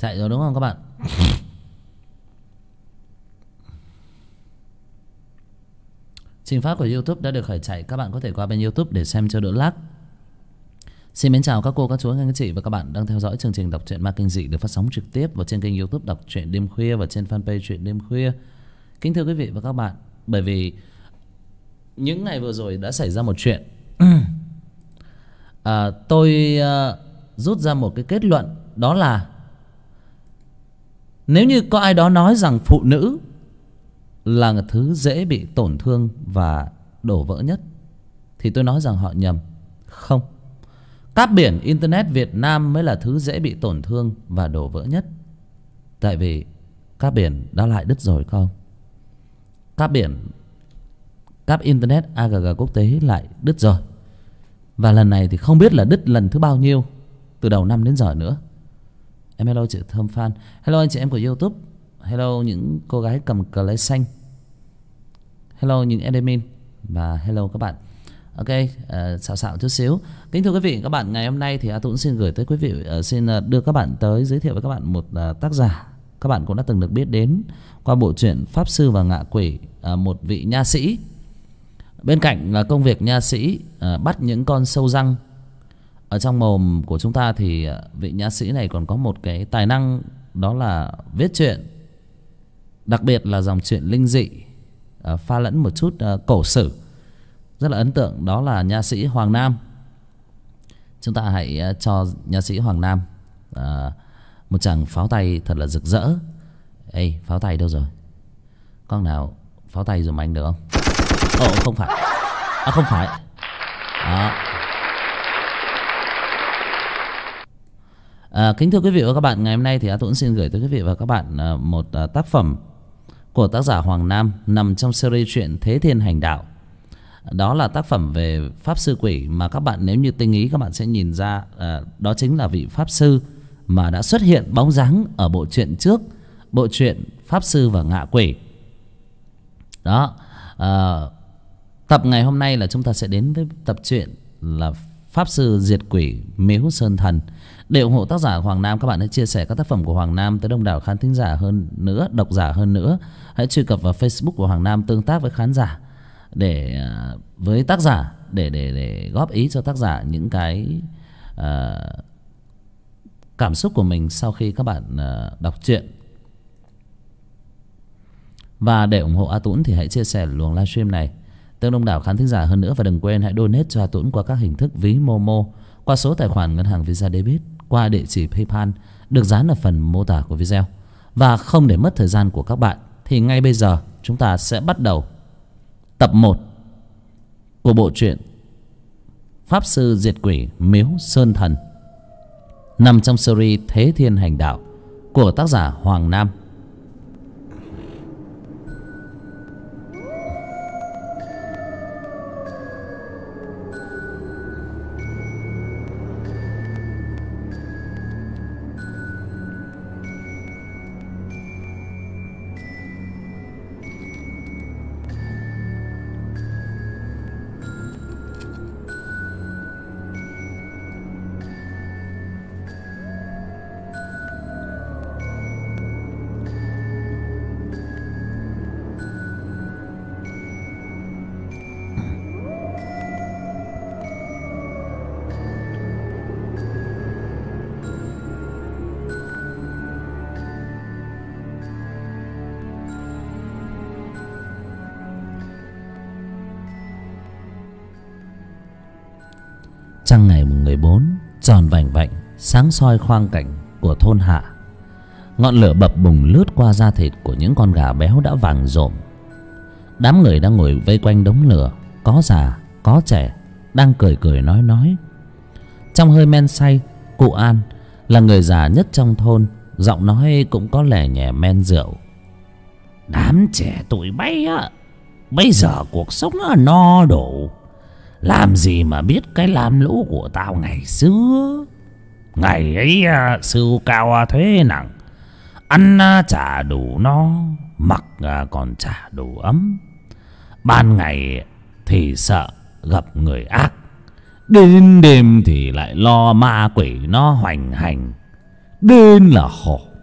Chạy rồi đúng không các bạn? Trình phát của YouTube đã được khởi chạy. Các bạn có thể qua bên YouTube để xem cho đỡ lag. Xin mến chào các cô, các chú, các anh chị và các bạn đang theo dõi chương trình đọc truyện ma kinh dị được phát sóng trực tiếp vào trên kênh YouTube Đọc Truyện Đêm Khuya và trên fanpage Truyện Đêm Khuya. Kính thưa quý vị và các bạn, bởi vì những ngày vừa rồi đã xảy ra một chuyện, tôi rút ra một cái kết luận, đó là nếu như có ai đó nói rằng phụ nữ là thứ dễ bị tổn thương và đổ vỡ nhất thì tôi nói rằng họ nhầm. Không, cáp biển Internet Việt Nam mới là thứ dễ bị tổn thương và đổ vỡ nhất. Tại vì cáp biển đã lại đứt rồi không? Cáp Internet AGG quốc tế lại đứt rồi. Và lần này thì không biết là đứt lần thứ bao nhiêu từ đầu năm đến giờ nữa. Em hello chị Thơm Phan. Hello anh chị em của YouTube. Hello những cô gái cầm cờ lê xanh. Hello những admin. Và hello các bạn. Ok, xạo chút xíu. Kính thưa quý vị các bạn, ngày hôm nay thì A Tuấn xin gửi tới quý vị, xin đưa các bạn tới giới thiệu với các bạn một tác giả các bạn cũng đã từng được biết đến qua bộ truyện Pháp Sư và Ngạ Quỷ. Một vị nha sĩ, bên cạnh là công việc nha sĩ bắt những con sâu răng ở trong mồm của chúng ta, thì vị nha sĩ này còn có một cái tài năng, đó là viết truyện, đặc biệt là dòng truyện linh dị pha lẫn một chút cổ sử, rất là ấn tượng. Đó là nha sĩ Hoàng Nam. Chúng ta hãy cho nha sĩ Hoàng Nam một tràng pháo tay thật là rực rỡ. Ê, pháo tay đâu rồi? Con nào pháo tay dùm anh được không? Ồ, không phải. Không phải. Đó. Kính thưa quý vị và các bạn, ngày hôm nay thì A Tuấn xin gửi tới quý vị và các bạn một tác phẩm của tác giả Hoàng Nam nằm trong series truyện Thế Thiên Hành Đạo. Đó là tác phẩm về pháp sư quỷ mà các bạn nếu như tinh ý các bạn sẽ nhìn ra đó chính là vị pháp sư mà đã xuất hiện bóng dáng ở bộ truyện trước, bộ truyện Pháp Sư và Ngạ Quỷ. Đó. Tập ngày hôm nay là chúng ta sẽ đến với tập truyện là Pháp Sư Diệt Quỷ Miếu Sơn Thần. Để ủng hộ tác giả Hoàng Nam, các bạn hãy chia sẻ các tác phẩm của Hoàng Nam tới đông đảo khán thính giả hơn nữa, độc giả hơn nữa. Hãy truy cập vào Facebook của Hoàng Nam, tương tác với khán giả để với tác giả để góp ý cho tác giả những cái cảm xúc của mình sau khi các bạn đọc truyện. Và để ủng hộ A Tuấn thì hãy chia sẻ luồng livestream này tới đông đảo khán thính giả hơn nữa. Và đừng quên hãy donate cho A Tuấn qua các hình thức ví Momo, qua số tài khoản ngân hàng Visa Debit, qua địa chỉ PayPal được dán ở phần mô tả của video. Và không để mất thời gian của các bạn thì ngay bây giờ chúng ta sẽ bắt đầu tập 1 của bộ truyện Pháp Sư Diệt Quỷ Miếu Sơn Thần nằm trong series Thế Thiên Hành Đạo của tác giả Hoàng Nam. Trăng ngày mùng 14 tròn vành vạnh sáng soi khoang cảnh của thôn Hạ. Ngọn lửa bập bùng lướt qua da thịt của những con gà béo đã vàng rộm. Đám người đang ngồi vây quanh đống lửa, có già có trẻ, đang cười cười nói. Trong hơi men say, cụ An là người già nhất trong thôn, giọng nói cũng có lè nhẹ men rượu. Đám trẻ tụi bay á, bây giờ cuộc sống nó no đủ, làm gì mà biết cái lam lũ của tao ngày xưa. Ngày ấy sưu cao thuế nặng, ăn chả đủ no, mặc còn chả đủ ấm. Ban ngày thì sợ gặp người ác, đến đêm thì lại lo ma quỷ nó hoành hành, đến là khổ.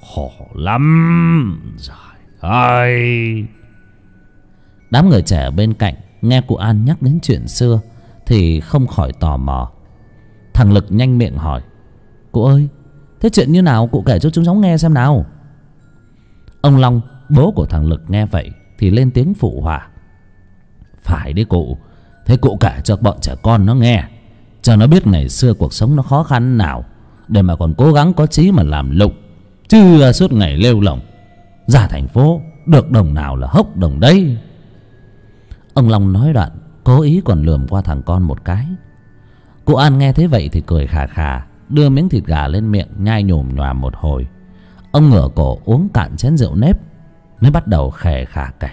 khổ lắm. Trời ơi. Đám người trẻ ở bên cạnh nghe cụ An nhắc đến chuyện xưa thì không khỏi tò mò. Thằng Lực nhanh miệng hỏi: cụ ơi, thế chuyện như nào, cụ kể cho chúng cháu nghe xem nào. Ông Long, bố của thằng Lực, nghe vậy thì lên tiếng phụ họa: phải đi cụ, thế cụ kể cho bọn trẻ con nó nghe, cho nó biết ngày xưa cuộc sống nó khó khăn nào, để mà còn cố gắng có chí mà làm lụng, chứ suốt ngày lêu lỏng ra thành phố được đồng nào là hốc đồng đấy. Ông Long nói đoạn cố ý còn lườm qua thằng con một cái. Cụ An nghe thế vậy thì cười khà khà, đưa miếng thịt gà lên miệng nhai nhồm nhòm một hồi. Ông ngửa cổ uống cạn chén rượu nếp, mới bắt đầu khè khà kể: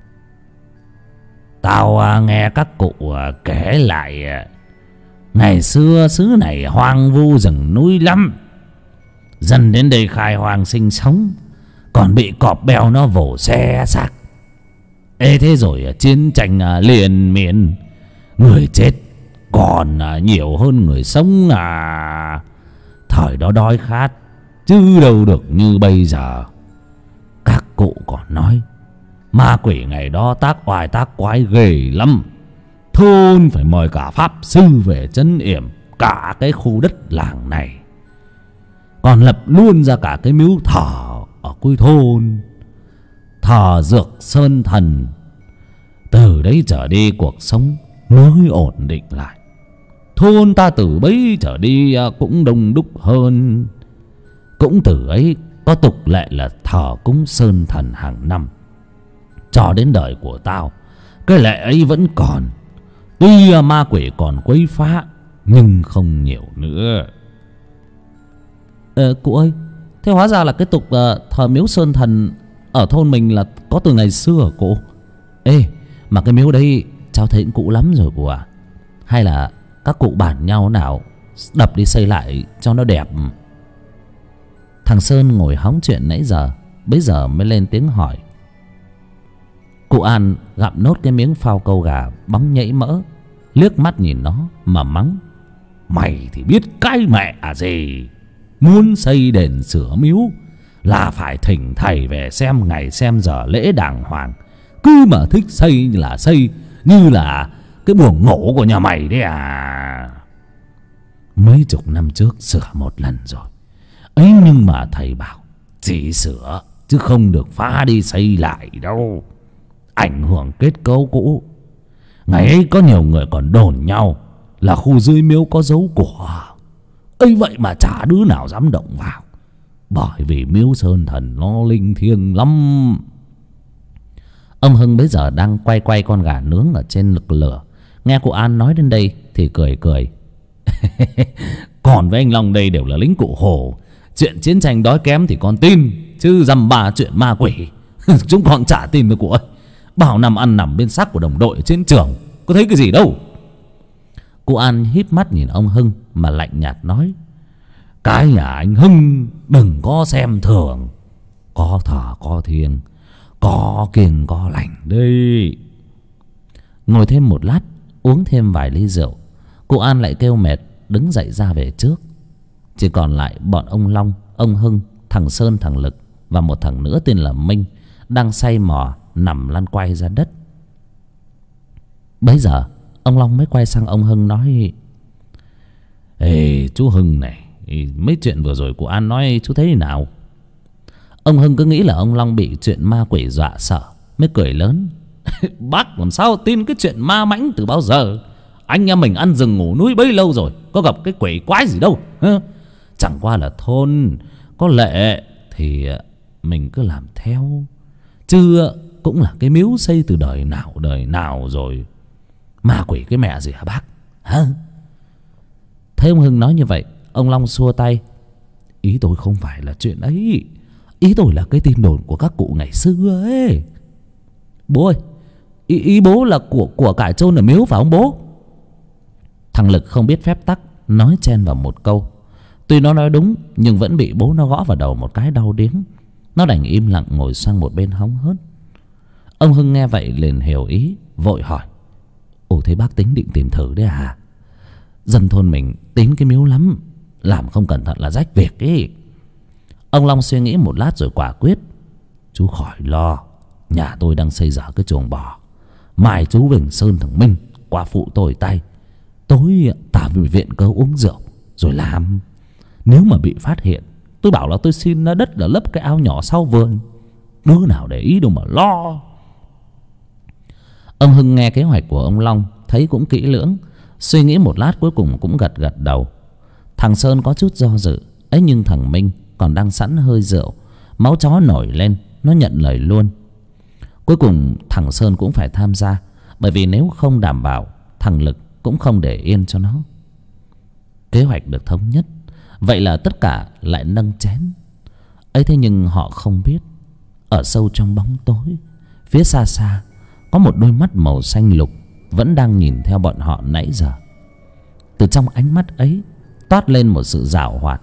tao nghe các cụ kể lại ngày xưa xứ này hoang vu rừng núi lắm, dân đến đây khai hoang sinh sống, còn bị cọp beo nó vồ xe xác. Ê, thế rồi chiến tranh liền miên, người chết còn nhiều hơn người sống à. Thời đó đói khát chứ đâu được như bây giờ. Các cụ còn nói ma quỷ ngày đó tác oai tác quái ghê lắm, thôn phải mời cả pháp sư về trấn yểm cả cái khu đất làng này, còn lập luôn ra cả cái miếu thờ ở cuối thôn, thờ Dược Sơn Thần. Từ đấy trở đi cuộc sống mới ổn định lại. Thôn ta từ bấy trở đi cũng đông đúc hơn. Cũng từ ấy có tục lệ là thờ cúng Sơn Thần hàng năm. Cho đến đời của tao, cái lệ ấy vẫn còn. Tuy ma quỷ còn quấy phá, nhưng không nhiều nữa. Cụ ơi, thế hóa ra là cái tục thờ miếu Sơn Thần ở thôn mình là có từ ngày xưa hả cụ? Ê, mà cái miếu đấy cháu thấy cũng cũ lắm rồi cụ à. Hay là các cụ bàn nhau nào đập đi xây lại cho nó đẹp? Thằng Sơn ngồi hóng chuyện nãy giờ, bây giờ mới lên tiếng hỏi. Cụ An gặm nốt cái miếng phao câu gà bóng nhảy mỡ, liếc mắt nhìn nó mà mắng: mày thì biết cái mẹ gì. Muốn xây đền sửa miếu là phải thỉnh thầy về xem ngày xem giờ lễ đàng hoàng. Cứ mà thích xây là xây, như là cái buồng ngủ của nhà mày đấy à. Mấy chục năm trước sửa một lần rồi ấy, nhưng mà thầy bảo chỉ sửa chứ không được phá đi xây lại đâu, ảnh hưởng kết cấu cũ. Ngày ấy có nhiều người còn đồn nhau là khu dưới miếu có dấu của ấy, vậy mà chả đứa nào dám động vào, bởi vì miếu Sơn Thần nó linh thiêng lắm. Ông Hưng bấy giờ đang quay quay con gà nướng ở trên lực lửa, nghe cụ An nói đến đây thì cười cười. Còn với anh Long đây đều là lính cụ Hồ, chuyện chiến tranh đói kém thì con tin, chứ dăm ba chuyện ma quỷ chúng con chả tin được cụ ơi. Bảo năm ăn nằm bên xác của đồng đội ở trên trường, có thấy cái gì đâu. Cụ An híp mắt nhìn ông Hưng mà lạnh nhạt nói: cái nhà anh Hưng đừng có xem thường, có thờ có thiêng, có kiêng có lành đi. Ngồi thêm một lát, uống thêm vài ly rượu, cụ An lại kêu mệt đứng dậy ra về trước. Chỉ còn lại bọn ông Long, ông Hưng, thằng Sơn, thằng Lực và một thằng nữa tên là Minh đang say mò nằm lăn quay ra đất. Bấy giờ ông Long mới quay sang ông Hưng nói: ê chú Hưng này, mấy chuyện vừa rồi của An nói chú thấy thế nào? Ông Hưng cứ nghĩ là ông Long bị chuyện ma quỷ dọa sợ, mới cười lớn: bác làm sao tin cái chuyện ma mãnh từ bao giờ? Anh em mình ăn rừng ngủ núi bấy lâu rồi, có gặp cái quỷ quái gì đâu. Chẳng qua là thôn có lệ thì mình cứ làm theo, chứ cũng là cái miếu xây từ đời nào rồi. Ma quỷ cái mẹ gì hả bác? Hả? Thấy ông Hưng nói như vậy, ông Long xua tay: ý tôi không phải là chuyện ấy, ý tôi là cái tin đồn của các cụ ngày xưa ấy. Bố ơi, ý bố là của cải chôn ở miếu phải không bố? Thằng Lực không biết phép tắc nói chen vào một câu. Tuy nó nói đúng nhưng vẫn bị bố nó gõ vào đầu một cái đau điếng. Nó đành im lặng ngồi sang một bên hóng hớt. Ông Hưng nghe vậy liền hiểu ý, vội hỏi: ồ, thế bác tính định tìm thử đấy à? Dân thôn mình tín cái miếu lắm, làm không cẩn thận là rách việc ấy. Ông Long suy nghĩ một lát rồi quả quyết: chú khỏi lo, nhà tôi đang xây dở cái chuồng bò. Mai chú Bình Sơn thằng Minh qua phụ tôi tay. Tối ta về viện cớ uống rượu rồi làm. Nếu mà bị phát hiện, tôi bảo là tôi xin đất là lấp cái ao nhỏ sau vườn. Đứa nào để ý đâu mà lo. Ông Hưng nghe kế hoạch của ông Long thấy cũng kỹ lưỡng, suy nghĩ một lát cuối cùng cũng gật gật đầu. Thằng Sơn có chút do dự ấy, nhưng thằng Minh còn đang sẵn hơi rượu, máu chó nổi lên, nó nhận lời luôn. Cuối cùng thằng Sơn cũng phải tham gia, bởi vì nếu không đảm bảo, thằng Lực cũng không để yên cho nó. Kế hoạch được thống nhất, vậy là tất cả lại nâng chén ấy. Thế nhưng họ không biết, ở sâu trong bóng tối, phía xa xa có một đôi mắt màu xanh lục vẫn đang nhìn theo bọn họ nãy giờ. Từ trong ánh mắt ấy toát lên một sự giảo hoạt.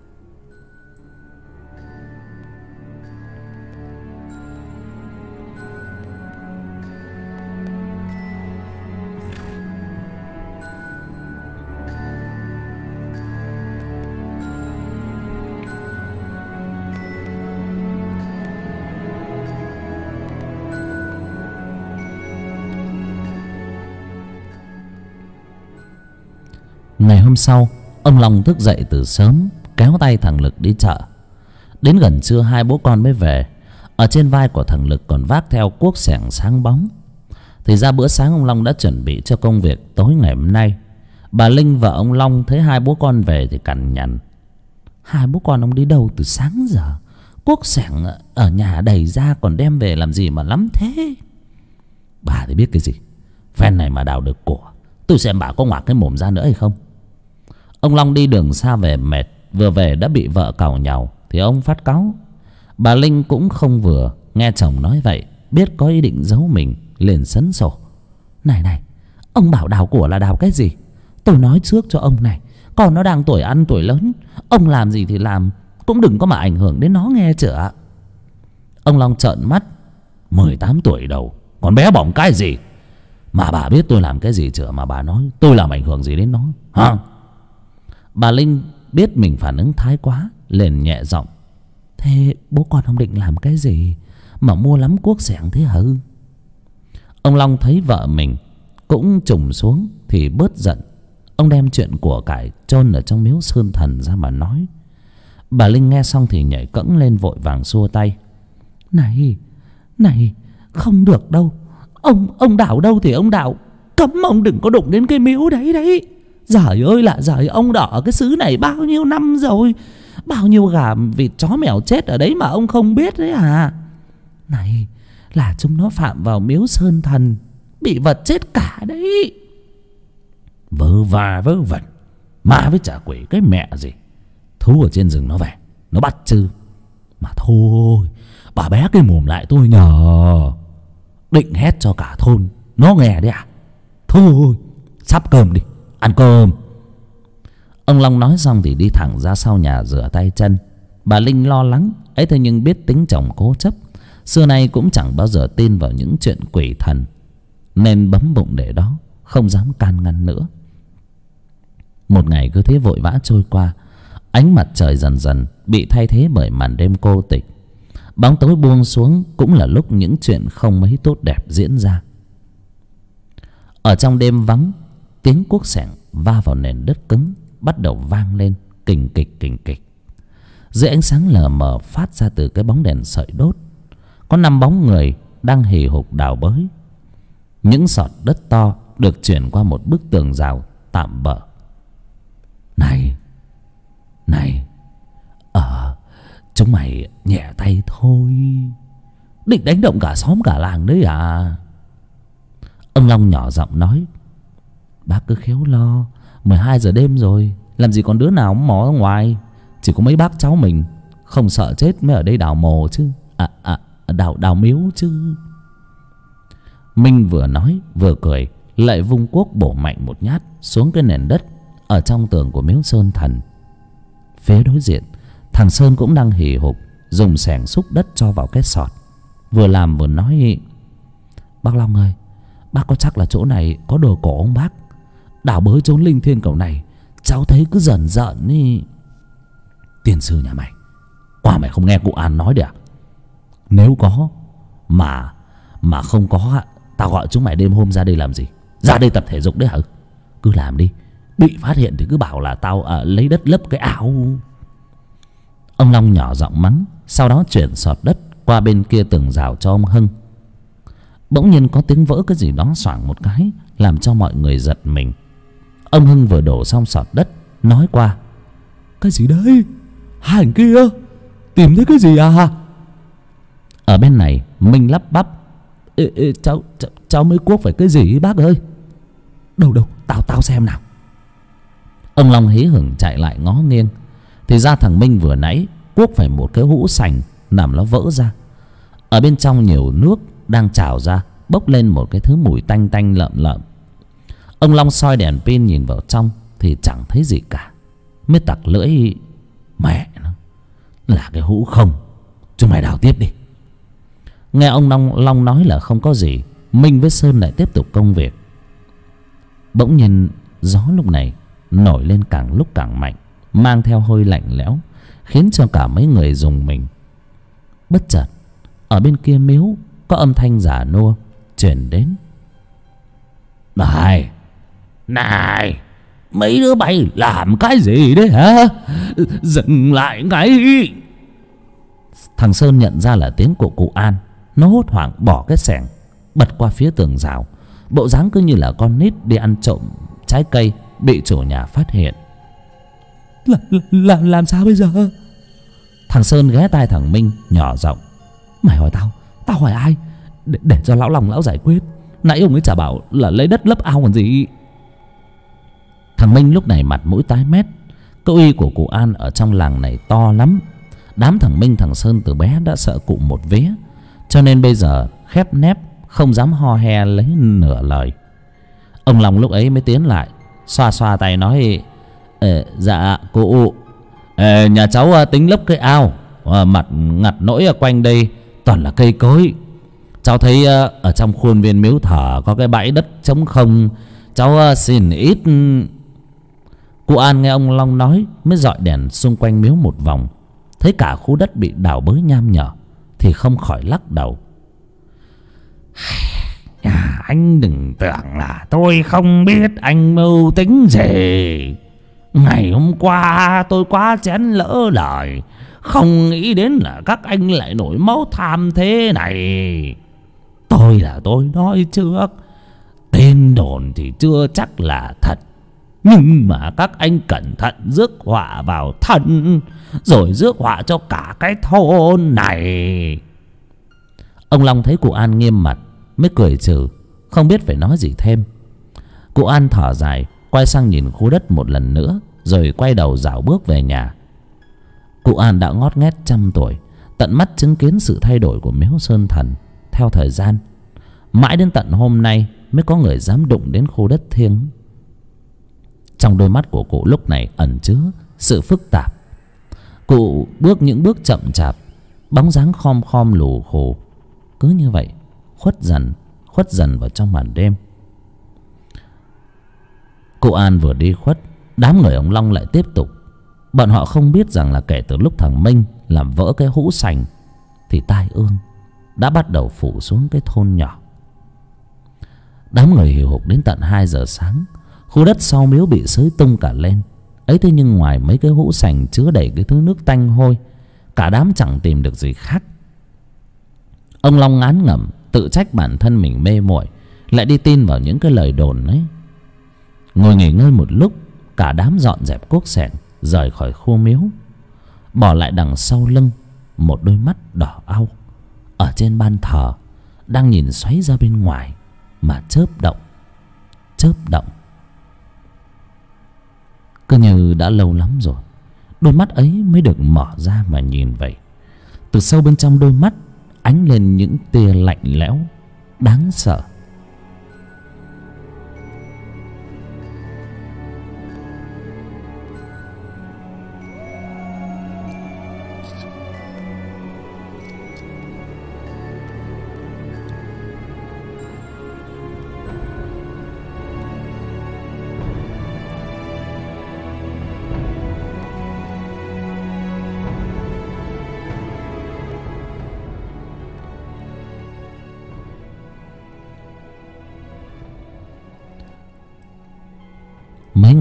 Ngày hôm sau, ông Long thức dậy từ sớm, kéo tay thằng Lực đi chợ. Đến gần trưa hai bố con mới về. Ở trên vai của thằng Lực còn vác theo cuốc xẻng sáng bóng. Thì ra bữa sáng ông Long đã chuẩn bị cho công việc tối ngày hôm nay. Bà Linh và ông Long thấy hai bố con về thì cằn nhằn: hai bố con ông đi đâu từ sáng giờ? Cuốc xẻng ở nhà đầy ra, còn đem về làm gì mà lắm thế? Bà thì biết cái gì. Phen này mà đào được của, tôi xem bà có ngoạc cái mồm ra nữa hay không. Ông Long đi đường xa về mệt, vừa về đã bị vợ càu nhàu thì ông phát cáu. Bà Linh cũng không vừa, nghe chồng nói vậy biết có ý định giấu mình, liền sấn sổ: này này, ông bảo đào của là đào cái gì? Tôi nói trước cho ông này, con nó đang tuổi ăn tuổi lớn, ông làm gì thì làm, cũng đừng có mà ảnh hưởng đến nó nghe chưa. Ông Long trợn mắt: 18 tuổi đầu, còn bé bỏng cái gì? Mà bà biết tôi làm cái gì chưa mà bà nói tôi làm ảnh hưởng gì đến nó hả? Bà Linh biết mình phản ứng thái quá, liền nhẹ giọng: thế bố con ông định làm cái gì mà mua lắm cuốc xẻng thế hả? Ông Long thấy vợ mình cũng trùng xuống thì bớt giận. Ông đem chuyện của cải chôn ở trong miếu Sơn Thần ra mà nói. Bà Linh nghe xong thì nhảy cẫng lên, vội vàng xua tay: này, này, không được đâu. Ông đào đâu thì ông đào, cấm ông đừng có đụng đến cái miếu đấy đấy. Giời ơi là giời, ông đỏ cái xứ này bao nhiêu năm rồi, bao nhiêu gà vịt chó mèo chết ở đấy mà ông không biết đấy à? Này, là chúng nó phạm vào miếu Sơn Thần, bị vật chết cả đấy. Vớ va vớ vẩn, ma với trả quỷ cái mẹ gì. Thú ở trên rừng nó về, nó bắt chứ. Mà thôi, bà bé cái mồm lại tôi nhờ. Định hét cho cả thôn nó nghe đấy à? Thôi, sắp cơm đi, ăn cơm. Ông Long nói xong thì đi thẳng ra sau nhà rửa tay chân. Bà Linh lo lắng ấy, thế nhưng biết tính chồng cố chấp, xưa nay cũng chẳng bao giờ tin vào những chuyện quỷ thần, nên bấm bụng để đó, không dám can ngăn nữa. Một ngày cứ thế vội vã trôi qua. Ánh mặt trời dần dần bị thay thế bởi màn đêm cô tịch. Bóng tối buông xuống cũng là lúc những chuyện không mấy tốt đẹp diễn ra. Ở trong đêm vắng, tiếng cuốc xẻng va vào nền đất cứng bắt đầu vang lên kình kịch kình kịch. Dưới ánh sáng lờ mờ phát ra từ cái bóng đèn sợi đốt, có 5 bóng người đang hì hục đào bới. Những sọt đất to được chuyển qua một bức tường rào tạm bợ. Này, này, chúng mày nhẹ tay thôi, định đánh động cả xóm cả làng đấy à? Ông Long nhỏ giọng nói: bác cứ khéo lo, 12 giờ đêm rồi, làm gì còn đứa nào mò ra ngoài. Chỉ có mấy bác cháu mình không sợ chết mới ở đây đào mồ chứ. Đào miếu chứ. Minh vừa nói vừa cười, lại vung cuốc bổ mạnh một nhát xuống cái nền đất ở trong tường của miếu Sơn Thần. Phía đối diện, thằng Sơn cũng đang hì hục dùng xẻng xúc đất cho vào cái sọt, vừa làm vừa nói: bác Long ơi, bác có chắc là chỗ này có đồ cổ ông bác? Đào bới trốn linh thiêng kiểu này cháu thấy cứ dần dợn ý. Tiên sư nhà mày, Qua mày không nghe cụ An nói đi à? Nếu có mà không có, tao gọi chúng mày đêm hôm ra đây làm gì? Ra đây tập thể dục đấy hả? Cứ làm đi, bị phát hiện thì cứ bảo là tao lấy đất lấp cái ao. Ông Long nhỏ giọng mắng, sau đó chuyển sọt đất qua bên kia tường rào cho ông Hưng. Bỗng nhiên có tiếng vỡ cái gì đó xoảng một cái, làm cho mọi người giật mình. Ông Hưng vừa đổ xong sọt đất, nói qua: Cái gì đấy? Hai thằng kia tìm thấy cái gì à? Ở bên này Minh lắp bắp: Cháu mới cuốc phải cái gì bác ơi? Đâu tao xem nào. Ông Long hí hửng chạy lại ngó nghiêng, thì ra thằng Minh vừa nãy cuốc phải một cái hũ sành nằm nó vỡ ra. Ở bên trong nhiều nước đang trào ra, bốc lên một cái thứ mùi tanh tanh lợm lợm. Ông Long soi đèn pin nhìn vào trong thì chẳng thấy gì cả, mới tặc lưỡi: Mẹ nó, là cái hũ không, chúng mày đào tiếp đi. Nghe ông Long nói là không có gì, Minh với Sơn lại tiếp tục công việc. Bỗng nhiên gió lúc này nổi lên càng lúc càng mạnh, mang theo hơi lạnh lẽo, khiến cho cả mấy người rùng mình. Bất chợt ở bên kia miếu có âm thanh già nua truyền đến: Này, mấy đứa bay làm cái gì đấy hả? Dừng lại ngay! Thằng Sơn nhận ra là tiếng của cụ An, nó hốt hoảng bỏ cái xẻng bật qua phía tường rào, bộ dáng cứ như là con nít đi ăn trộm trái cây bị chủ nhà phát hiện. Làm sao bây giờ? Thằng Sơn ghé tai thằng Minh nhỏ giọng: Mày hỏi tao hỏi ai? Để cho lão Long lão giải quyết. Nãy ông ấy chả bảo là lấy đất lấp ao còn gì. Thằng Minh lúc này mặt mũi tái mét. Câu y của cụ An ở trong làng này to lắm. Đám thằng Minh thằng Sơn từ bé đã sợ cụ một vía, cho nên bây giờ khép nép không dám ho he lấy nửa lời. Ông Long lúc ấy mới tiến lại, xoa xoa tay nói: Dạ cụ, nhà cháu tính lấp cái ao, mặt ngặt nỗi quanh đây toàn là cây cối. Cháu thấy ở trong khuôn viên miếu thờ có cái bãi đất trống không, cháu xin ít. Cụ An nghe ông Long nói mới dọi đèn xung quanh miếu một vòng, thấy cả khu đất bị đào bới nham nhở thì không khỏi lắc đầu: Anh đừng tưởng là tôi không biết anh mưu tính gì. Ngày hôm qua tôi quá chén lỡ lời, không nghĩ đến là các anh lại nổi máu tham thế này. Tôi nói trước, tin đồn thì chưa chắc là thật, nhưng mà các anh cẩn thận rước họa vào thân, rồi rước họa cho cả cái thôn này. Ông Long thấy cụ An nghiêm mặt mới cười trừ, không biết phải nói gì thêm. Cụ An thở dài, quay sang nhìn khu đất một lần nữa, rồi quay đầu dạo bước về nhà. Cụ An đã ngót nghét 100 tuổi, tận mắt chứng kiến sự thay đổi của miếu Sơn Thần theo thời gian. Mãi đến tận hôm nay mới có người dám đụng đến khu đất thiêng. Trong đôi mắt của cụ lúc này ẩn chứa sự phức tạp. Cụ bước những bước chậm chạp, bóng dáng khom khom lù khù, cứ như vậy khuất dần vào trong màn đêm. Cụ An vừa đi khuất, đám người ông Long lại tiếp tục. Bọn họ không biết rằng là kể từ lúc thằng Minh làm vỡ cái hũ sành thì tai ương đã bắt đầu phủ xuống cái thôn nhỏ. Đám người hì hục đến tận 2 giờ sáng, khu đất sau miếu bị xới tung cả lên. Ấy thế nhưng ngoài mấy cái hũ sành chứa đầy cái thứ nước tanh hôi, cả đám chẳng tìm được gì khác. Ông Long ngán ngẩm tự trách bản thân mình mê muội, lại đi tin vào những cái lời đồn ấy. Ngồi nghỉ ngơi một lúc, cả đám dọn dẹp cuốc xẻng rời khỏi khu miếu, bỏ lại đằng sau lưng một đôi mắt đỏ au ở trên ban thờ, đang nhìn xoáy ra bên ngoài mà chớp động. Cứ như đã lâu lắm rồi đôi mắt ấy mới được mở ra mà nhìn vậy. Từ sâu bên trong đôi mắt ánh lên những tia lạnh lẽo đáng sợ.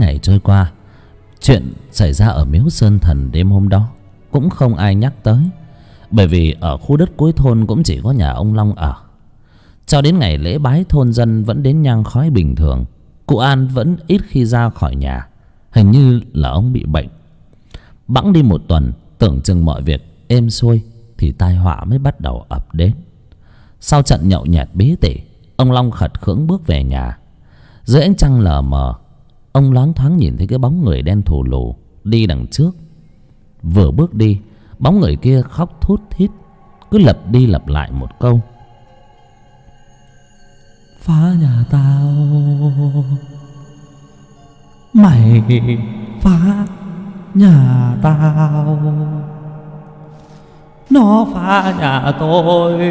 ngày trôi qua, chuyện xảy ra ở miếu Sơn Thần đêm hôm đó cũng không ai nhắc tới, bởi vì ở khu đất cuối thôn cũng chỉ có nhà ông Long ở. Cho đến ngày lễ bái, thôn dân vẫn đến nhang khói bình thường. Cụ An vẫn ít khi ra khỏi nhà, hình như là ông bị bệnh. Bẵng đi một tuần, tưởng chừng mọi việc êm xuôi thì tai họa mới bắt đầu ập đến. Sau trận nhậu nhẹt bí tỉ, ông Long khật khưỡng bước về nhà. Dưới ánh trăng lờ mờ, ông loáng thoáng nhìn thấy cái bóng người đen thù lù đi đằng trước. Vừa bước đi, bóng người kia khóc thút thít, cứ lặp đi lặp lại một câu: phá nhà tao, mày phá nhà tao, nó phá nhà tôi.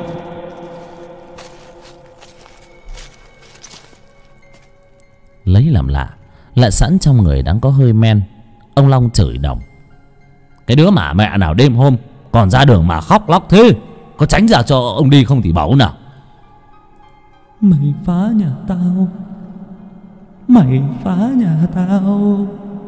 Lấy làm lạ, lại sẵn trong người đang có hơi men, ông Long chửi đồng: cái đứa mà mẹ nào đêm hôm còn ra đường mà khóc lóc thế, có tránh ra cho ông đi không thì bảo nào. Mày phá nhà tao, mày phá nhà tao.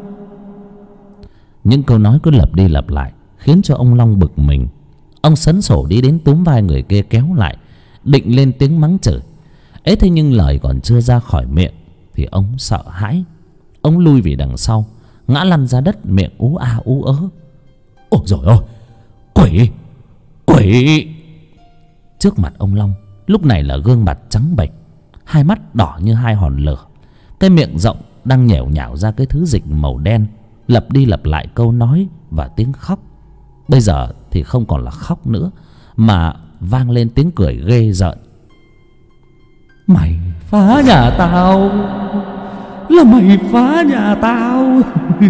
Những câu nói cứ lặp đi lặp lại khiến cho ông Long bực mình. Ông sấn sổ đi đến túm vai người kia kéo lại, định lên tiếng mắng chửi. Ấy thế nhưng lời còn chưa ra khỏi miệng thì ông sợ hãi. Ông lui về đằng sau, ngã lăn ra đất, miệng ú a ú ớ. Ôi dồi ôi, quỷ, quỷ! Trước mặt ông Long lúc này là gương mặt trắng bệch, hai mắt đỏ như hai hòn lửa, cái miệng rộng đang nhẻo nhảo ra cái thứ dịch màu đen, lặp đi lặp lại câu nói và tiếng khóc. Bây giờ thì không còn là khóc nữa, mà vang lên tiếng cười ghê rợn: mày phá nhà tao, là mày phá nhà tao.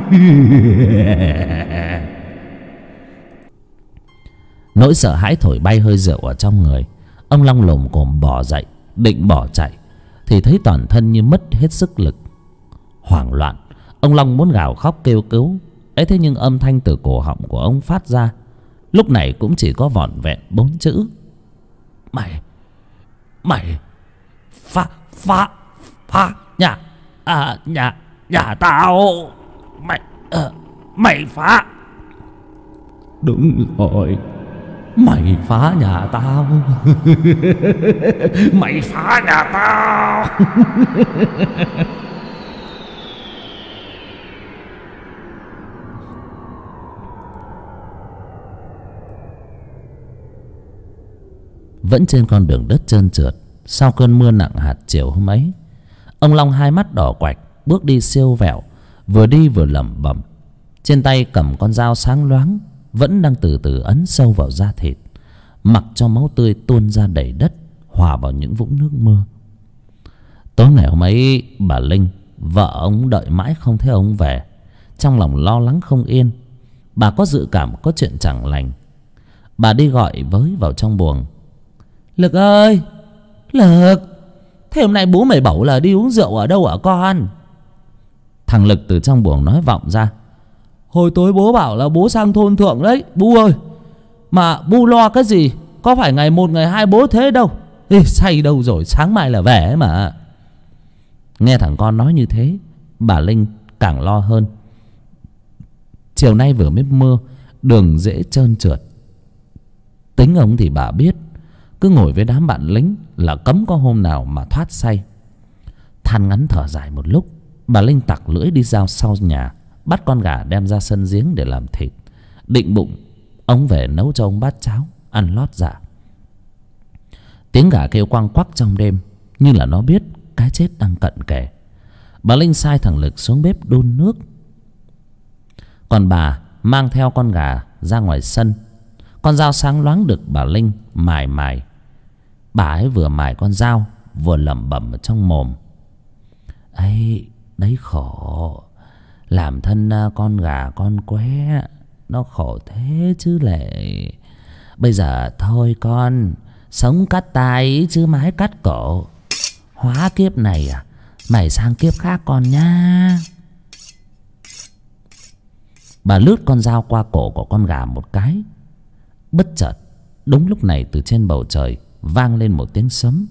Nỗi sợ hãi thổi bay hơi rượu ở trong người. Ông Long lồm cồm bò dậy, định bỏ chạy thì thấy toàn thân như mất hết sức lực. Hoảng loạn, ông Long muốn gào khóc kêu cứu. Ấy thế nhưng âm thanh từ cổ họng của ông phát ra lúc này cũng chỉ có vỏn vẹn 4 chữ: Mày phá nhà tao. Mày phá. Đúng rồi, mày phá nhà tao. Mày phá nhà tao. Vẫn trên con đường đất trơn trượt sau cơn mưa nặng hạt chiều hôm ấy, ông Long hai mắt đỏ quạch bước đi siêu vẹo, vừa đi vừa lẩm bẩm. Trên tay cầm con dao sáng loáng, vẫn đang từ từ ấn sâu vào da thịt, mặc cho máu tươi tuôn ra đầy đất, hòa vào những vũng nước mưa. Tối ngày hôm ấy, bà Linh, vợ ông, đợi mãi không thấy ông về, trong lòng lo lắng không yên. Bà có dự cảm có chuyện chẳng lành. Bà đi gọi với vào trong buồng: Lực ơi, Lực, thế hôm nay bố mày bảo là đi uống rượu ở đâu hả con? Thằng Lực từ trong buồng nói vọng ra: hồi tối bố bảo là bố sang thôn thượng đấy Bu ơi. Mà Bu lo cái gì, có phải ngày 1 ngày 2 bố thế đâu. Ê, say đâu rồi, sáng mai là về mà. Nghe thằng con nói như thế, bà Linh càng lo hơn. Chiều nay vừa mới mưa, đường dễ trơn trượt. Tính ông thì bà biết, cứ ngồi với đám bạn lính là cấm có hôm nào mà thoát say. Than ngắn thở dài một lúc, bà Linh tặc lưỡi đi ra sau nhà, bắt con gà đem ra sân giếng để làm thịt. Định bụng ông về nấu cho ông bát cháo ăn lót dạ. Tiếng gà kêu quăng quắc trong đêm, như là nó biết cái chết đang cận kề. Bà Linh sai thằng Lực xuống bếp đun nước, còn bà mang theo con gà ra ngoài sân. Con dao sáng loáng được bà Linh mài. Bà ấy vừa mài con dao vừa lẩm bẩm ở trong mồm: ấy đấy khổ, làm thân con gà con qué, nó khổ thế chứ lệ. Bây giờ thôi con, sống cắt tay chứ mái cắt cổ. Hóa kiếp này à, mày sang kiếp khác con nha. Bà lướt con dao qua cổ của con gà một cái. Bất chợt, đúng lúc này từ trên bầu trời vang lên một tiếng sấm.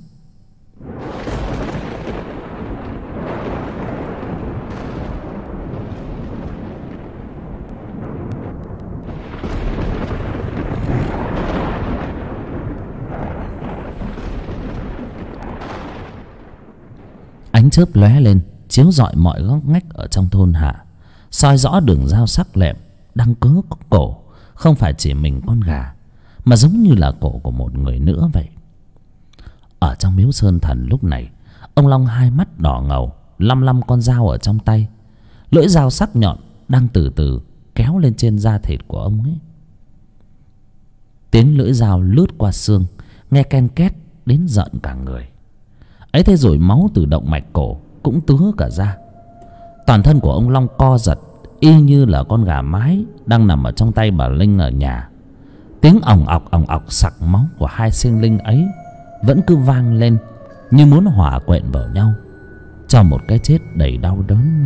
Ánh chớp lóe lên chiếu rọi mọi góc ngách ở trong thôn hạ, soi rõ đường dao sắc lẹm đang cứa cổ không phải chỉ mình con gà, mà giống như là cổ của một người nữa vậy. Ở trong miếu sơn thần lúc này, ông Long hai mắt đỏ ngầu lăm lăm con dao ở trong tay. Lưỡi dao sắc nhọn đang từ từ kéo lên trên da thịt của ông ấy. Tiếng lưỡi dao lướt qua xương nghe ken két đến giận cả người. Ấy thế rồi máu từ động mạch cổ cũng tứa cả ra. Toàn thân của ông Long co giật y như là con gà mái đang nằm ở trong tay bà Linh ở nhà. Tiếng ỏng ọc sặc máu của hai sinh linh ấy vẫn cứ vang lên như muốn hòa quyện vào nhau cho một cái chết đầy đau đớn.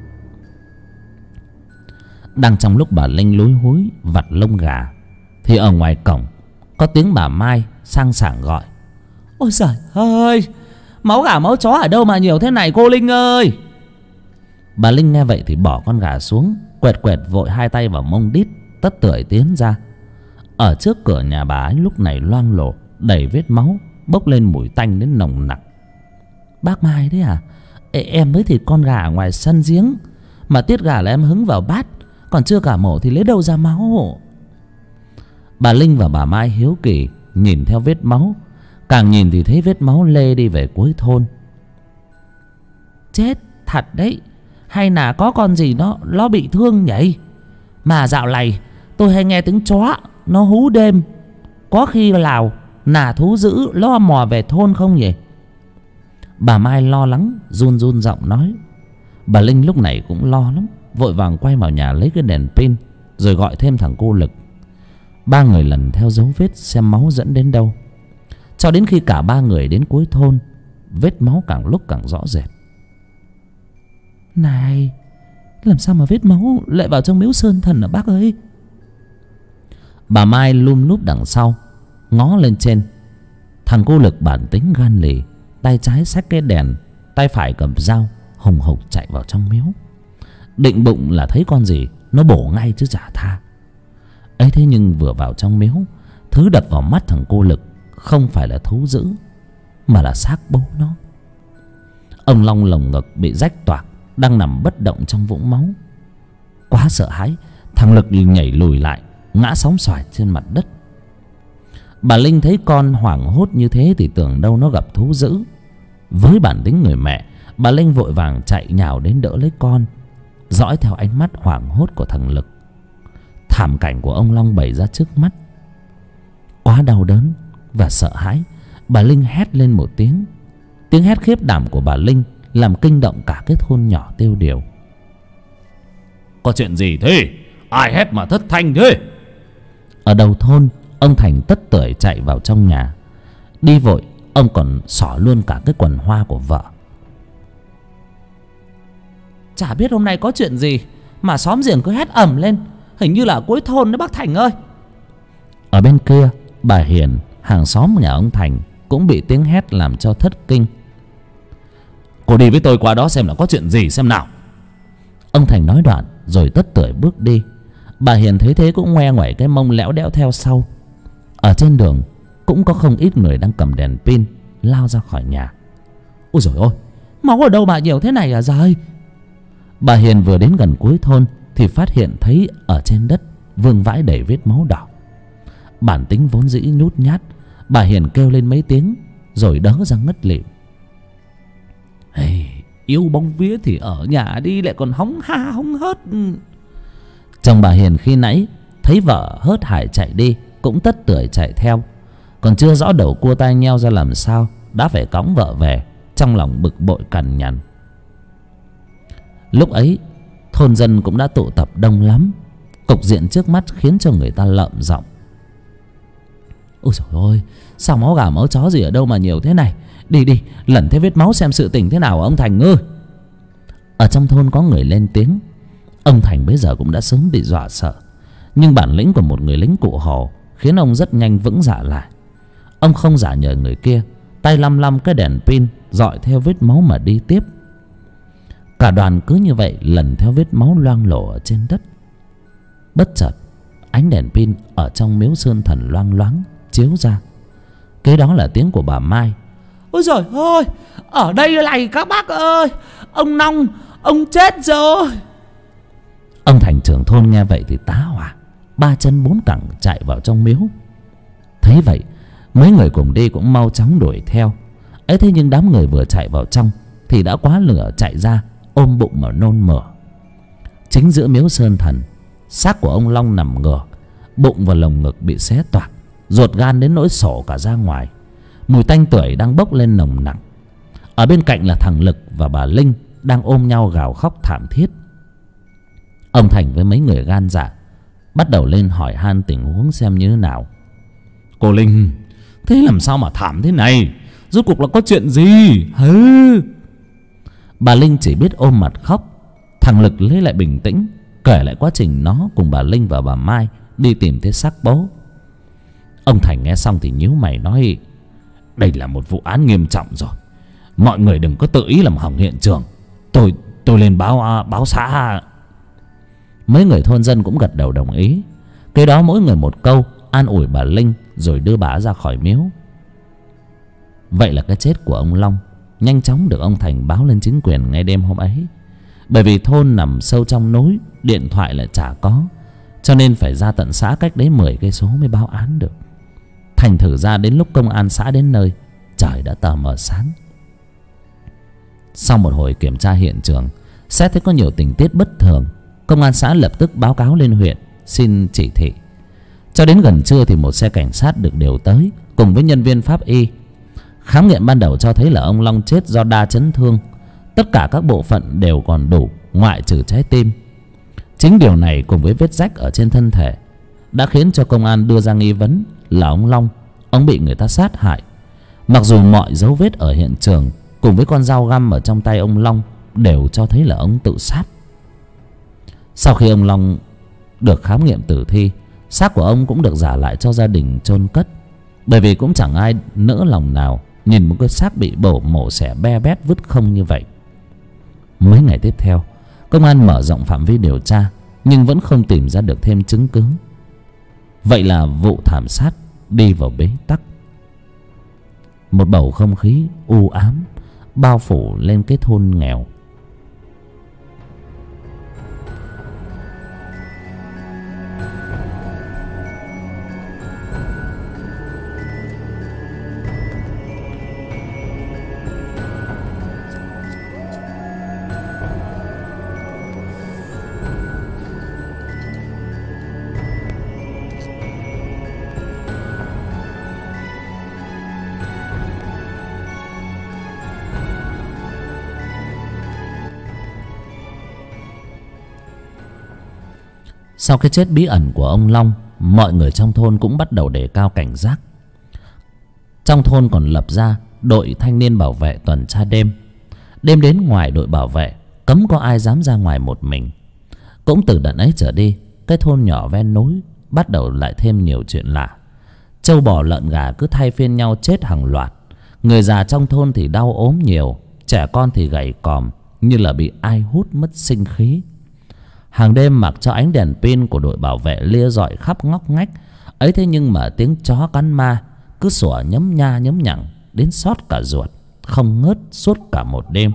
Đang trong lúc bà Linh lúi húi vặt lông gà thì ở ngoài cổng có tiếng bà Mai sang sảng gọi: "Ôi giời ơi, máu gà máu chó ở đâu mà nhiều thế này cô Linh ơi!" Bà Linh nghe vậy thì bỏ con gà xuống, quẹt quẹt vội hai tay vào mông đít, tất tưởi tiến ra. Ở trước cửa nhà bà ấy lúc này loang lổ đầy vết máu, bốc lên mùi tanh đến nồng nặc. "Bác Mai đấy à? Em mới thịt con gà ở ngoài sân giếng, mà tiết gà là em hứng vào bát, còn chưa cả mổ thì lấy đâu ra máu?" Bà Linh và bà Mai hiếu kỳ nhìn theo vết máu, càng nhìn thì thấy vết máu lê đi về cuối thôn. "Chết thật đấy, hay là có con gì nó bị thương nhỉ? Mà dạo này tôi hay nghe tiếng chó nó hú đêm, có khi nào là thú dữ lo mò về thôn không nhỉ?" Bà Mai lo lắng run run giọng nói. Bà Linh lúc này cũng lo lắm, vội vàng quay vào nhà lấy cái đèn pin rồi gọi thêm thằng cô Lực. Ba người lần theo dấu vết xem máu dẫn đến đâu, cho đến khi cả ba người đến cuối thôn, vết máu càng lúc càng rõ rệt. "Này, làm sao mà vết máu lại vào trong miếu sơn thần hả bác ơi?" Bà Mai lum lúp đằng sau ngó lên trên. Thằng cô Lực bản tính gan lì, tay trái xách cái đèn, tay phải cầm dao, hùng hục chạy vào trong miếu, định bụng là thấy con gì nó bổ ngay chứ chả tha. Ấy thế nhưng vừa vào trong miếu, thứ đập vào mắt thằng cô Lực không phải là thú dữ, mà là xác bố nó. Ông Long lồng ngực bị rách toạc, đang nằm bất động trong vũng máu. Quá sợ hãi, thằng Lực nhảy lùi lại, ngã sóng xoài trên mặt đất. Bà Linh thấy con hoảng hốt như thế thì tưởng đâu nó gặp thú dữ. Với bản tính người mẹ, bà Linh vội vàng chạy nhào đến đỡ lấy con, dõi theo ánh mắt hoảng hốt của thằng Lực. Thảm cảnh của ông Long bày ra trước mắt. Quá đau đớn và sợ hãi, bà Linh hét lên một tiếng. Tiếng hét khiếp đảm của bà Linh làm kinh động cả cái thôn nhỏ tiêu điều. "Có chuyện gì thế? Ai hét mà thất thanh thế?" Ở đầu thôn, ông Thành tất tưởi chạy vào trong nhà. Đi vội, ông còn xỏ luôn cả cái quần hoa của vợ. "Chả biết hôm nay có chuyện gì mà xóm giềng cứ hét ầm lên, hình như là cuối thôn đấy bác Thành ơi." Ở bên kia, bà Hiền, hàng xóm nhà ông Thành, cũng bị tiếng hét làm cho thất kinh. "Cô đi với tôi qua đó xem là có chuyện gì xem nào." Ông Thành nói đoạn rồi tất tưởi bước đi. Bà Hiền thấy thế cũng ngoe ngoẩy cái mông lẽo đẽo theo sau. Ở trên đường cũng có không ít người đang cầm đèn pin lao ra khỏi nhà. "Ôi dồi ôi, máu ở đâu mà nhiều thế này à giời?" Bà Hiền vừa đến gần cuối thôn thì phát hiện thấy ở trên đất vương vãi đầy vết máu đỏ. Bản tính vốn dĩ nhút nhát, bà Hiền kêu lên mấy tiếng rồi đớ ra ngất lịm. "Hey, yêu bóng vía thì ở nhà đi, lại còn hóng ha hóng hớt." Chồng bà Hiền khi nãy thấy vợ hớt hải chạy đi cũng tất tưởi chạy theo, còn chưa rõ đầu cua tai nheo ra làm sao đã phải cõng vợ về, trong lòng bực bội cằn nhằn. Lúc ấy thôn dân cũng đã tụ tập đông lắm. Cục diện trước mắt khiến cho người ta lợm giọng. "Ôi trời ơi, sao máu gà máu chó gì ở đâu mà nhiều thế này? Đi đi, lần thấy vết máu xem sự tình thế nào ông Thành ơi." Ở trong thôn có người lên tiếng. Ông Thành bây giờ cũng đã sớm bị dọa sợ, nhưng bản lĩnh của một người lính cụ Hồ khiến ông rất nhanh vững dạ lại. Ông không giả nhờ người kia, tay lăm lăm cái đèn pin dọi theo vết máu mà đi tiếp. Cả đoàn cứ như vậy lần theo vết máu loang lổ ở trên đất. Bất chợt ánh đèn pin ở trong miếu sơn thần loang loáng chiếu ra. Kế đó là tiếng của bà Mai. Ôi giời ơi, ở đây này các bác ơi, ông Long, ông chết rồi. Ông thành trưởng thôn nghe vậy thì tá hỏa, ba chân bốn cẳng chạy vào trong miếu. Thấy vậy, mấy người cùng đi cũng mau chóng đuổi theo. Ấy thế nhưng đám người vừa chạy vào trong thì đã quá lửa chạy ra, ôm bụng mà nôn mửa. Chính giữa miếu sơn thần, xác của ông Long nằm ngửa, bụng và lồng ngực bị xé toạc, ruột gan đến nỗi sổ cả ra ngoài. Mùi tanh tưởi đang bốc lên nồng nặc. Ở bên cạnh là thằng Lực và bà Linh đang ôm nhau gào khóc thảm thiết. Ông Thành với mấy người gan dạ bắt đầu lên hỏi han tình huống xem như thế nào. Cô Linh, thế làm sao mà thảm thế này? Rốt cuộc là có chuyện gì? Hứ. Bà Linh chỉ biết ôm mặt khóc. Thằng Lực lấy lại bình tĩnh, kể lại quá trình nó cùng bà Linh và bà Mai đi tìm thấy xác bố. Ông Thành nghe xong thì nhíu mày nói: đây là một vụ án nghiêm trọng rồi, mọi người đừng có tự ý làm hỏng hiện trường. Tôi lên báo xã. Mấy người thôn dân cũng gật đầu đồng ý. Kế đó mỗi người một câu an ủi bà Linh rồi đưa bà ra khỏi miếu. Vậy là cái chết của ông Long nhanh chóng được ông Thành báo lên chính quyền ngay đêm hôm ấy. Bởi vì thôn nằm sâu trong núi, điện thoại lại chả có, cho nên phải ra tận xã cách đấy 10 cây số mới báo án được. Thành thử ra đến lúc công an xã đến nơi, trời đã tờ mờ sáng. Sau một hồi kiểm tra hiện trường, xét thấy có nhiều tình tiết bất thường, công an xã lập tức báo cáo lên huyện xin chỉ thị. Cho đến gần trưa thì một xe cảnh sát được điều tới cùng với nhân viên pháp y. Khám nghiệm ban đầu cho thấy là ông Long chết do đa chấn thương, tất cả các bộ phận đều còn đủ ngoại trừ trái tim. Chính điều này cùng với vết rách ở trên thân thể đã khiến cho công an đưa ra nghi vấn là ông Long, ông bị người ta sát hại. Mặc dù mọi dấu vết ở hiện trường cùng với con dao găm ở trong tay ông Long đều cho thấy là ông tự sát. Sau khi ông Long được khám nghiệm tử thi, xác của ông cũng được trả lại cho gia đình chôn cất. Bởi vì cũng chẳng ai nỡ lòng nào nhìn một cái xác bị mổ xẻ be bét vứt không như vậy. Mấy ngày tiếp theo, công an mở rộng phạm vi điều tra nhưng vẫn không tìm ra được thêm chứng cứ. Vậy là vụ thảm sát đi vào bế tắc. Một bầu không khí u ám bao phủ lên cái thôn nghèo. Sau cái chết bí ẩn của ông Long, mọi người trong thôn cũng bắt đầu đề cao cảnh giác. Trong thôn còn lập ra đội thanh niên bảo vệ tuần tra đêm. Đêm đến ngoài đội bảo vệ, cấm có ai dám ra ngoài một mình. Cũng từ đợt ấy trở đi, cái thôn nhỏ ven núi bắt đầu lại thêm nhiều chuyện lạ. Trâu bò lợn gà cứ thay phiên nhau chết hàng loạt. Người già trong thôn thì đau ốm nhiều, trẻ con thì gầy còm như là bị ai hút mất sinh khí. Hàng đêm mặc cho ánh đèn pin của đội bảo vệ lia rọi khắp ngóc ngách ấy, thế nhưng mà tiếng chó cắn ma cứ sủa nhấm nha nhấm nhằng đến xót cả ruột, không ngớt suốt cả một đêm.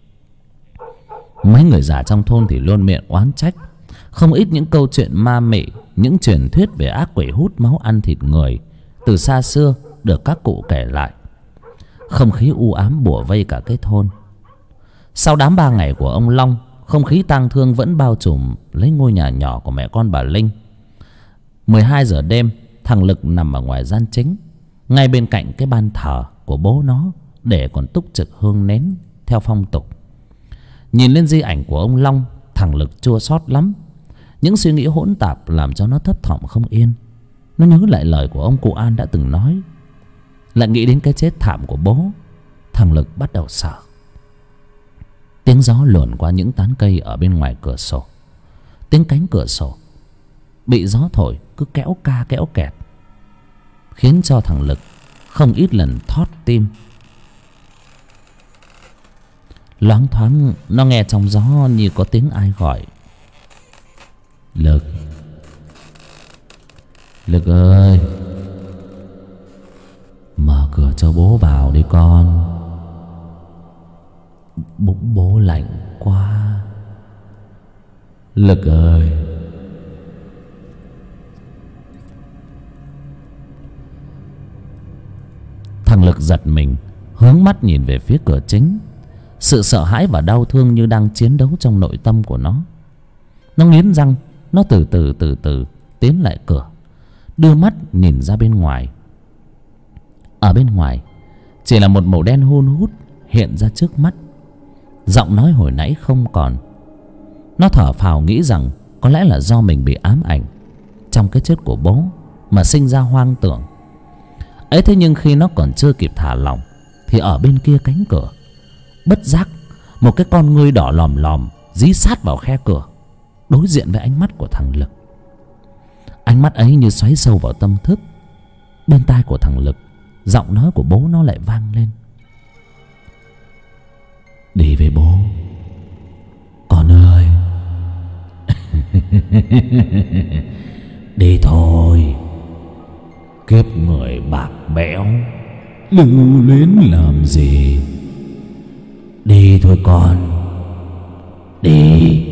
Mấy người già trong thôn thì luôn miệng oán trách. Không ít những câu chuyện ma mị, những truyền thuyết về ác quỷ hút máu ăn thịt người từ xa xưa được các cụ kể lại. Không khí u ám bủa vây cả cái thôn. Sau đám 3 ngày của ông Long, không khí tang thương vẫn bao trùm lấy ngôi nhà nhỏ của mẹ con bà Linh. 12 giờ đêm, thằng Lực nằm ở ngoài gian chính, ngay bên cạnh cái ban thờ của bố nó, để còn túc trực hương nến theo phong tục. Nhìn lên di ảnh của ông Long, thằng Lực chua xót lắm. Những suy nghĩ hỗn tạp làm cho nó thấp thỏm không yên. Nó nhớ lại lời của ông cụ An đã từng nói, lại nghĩ đến cái chết thảm của bố. Thằng Lực bắt đầu sợ. Tiếng gió luồn qua những tán cây ở bên ngoài cửa sổ. Tiếng cánh cửa sổ bị gió thổi cứ kéo ca kéo kẹt, khiến cho thằng Lực không ít lần thót tim. Loáng thoáng nó nghe trong gió như có tiếng ai gọi: Lực, Lực ơi, mở cửa cho bố vào đi con. Bố lạnh quá. Lực ơi. Thằng Lực giật mình, hướng mắt nhìn về phía cửa chính. Sự sợ hãi và đau thương như đang chiến đấu trong nội tâm của nó. Nó nghiến răng, nó từ từ tiến lại cửa, đưa mắt nhìn ra bên ngoài. Ở bên ngoài chỉ là một màu đen hun hút hiện ra trước mắt. Giọng nói hồi nãy không còn. Nó thở phào nghĩ rằng có lẽ là do mình bị ám ảnh trong cái chết của bố mà sinh ra hoang tưởng ấy. Thế nhưng khi nó còn chưa kịp thả lỏng thì ở bên kia cánh cửa, bất giác một cái con ngươi đỏ lòm lòm dí sát vào khe cửa, đối diện với ánh mắt của thằng Lực. Ánh mắt ấy như xoáy sâu vào tâm thức. Bên tai của thằng Lực, giọng nói của bố nó lại vang lên: đi với bố con ơi. Đi thôi, kiếp người bạc bẽo, lưu luyến làm gì. Đi thôi con, đi.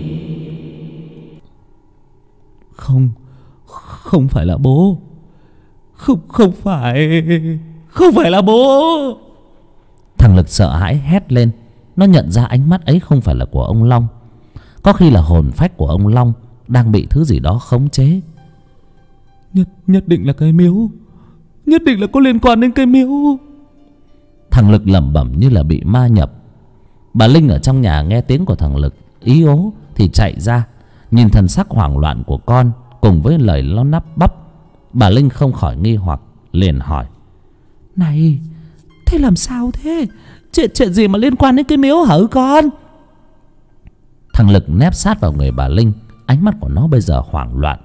Không phải là bố. Không phải là bố. Thằng Lực sợ hãi hét lên. Nó nhận ra ánh mắt ấy không phải là của ông Long. Có khi là hồn phách của ông Long đang bị thứ gì đó khống chế. Nhất định là cái miếu. Nhất định là có liên quan đến cái miếu. Thằng Lực lẩm bẩm như là bị ma nhập. Bà Linh ở trong nhà nghe tiếng của thằng Lực ý ố thì chạy ra, nhìn thần sắc hoảng loạn của con cùng với lời lo nắp bắp. Bà Linh không khỏi nghi hoặc, liền hỏi: này, thế làm sao thế? Chuyện gì mà liên quan đến cái miếu hả con? Thằng Lực nép sát vào người bà Linh, ánh mắt của nó bây giờ hoảng loạn.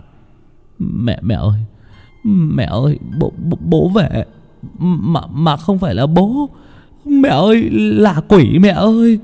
Mẹ ơi, bố về mà không phải là bố. Mẹ ơi, là quỷ mẹ ơi.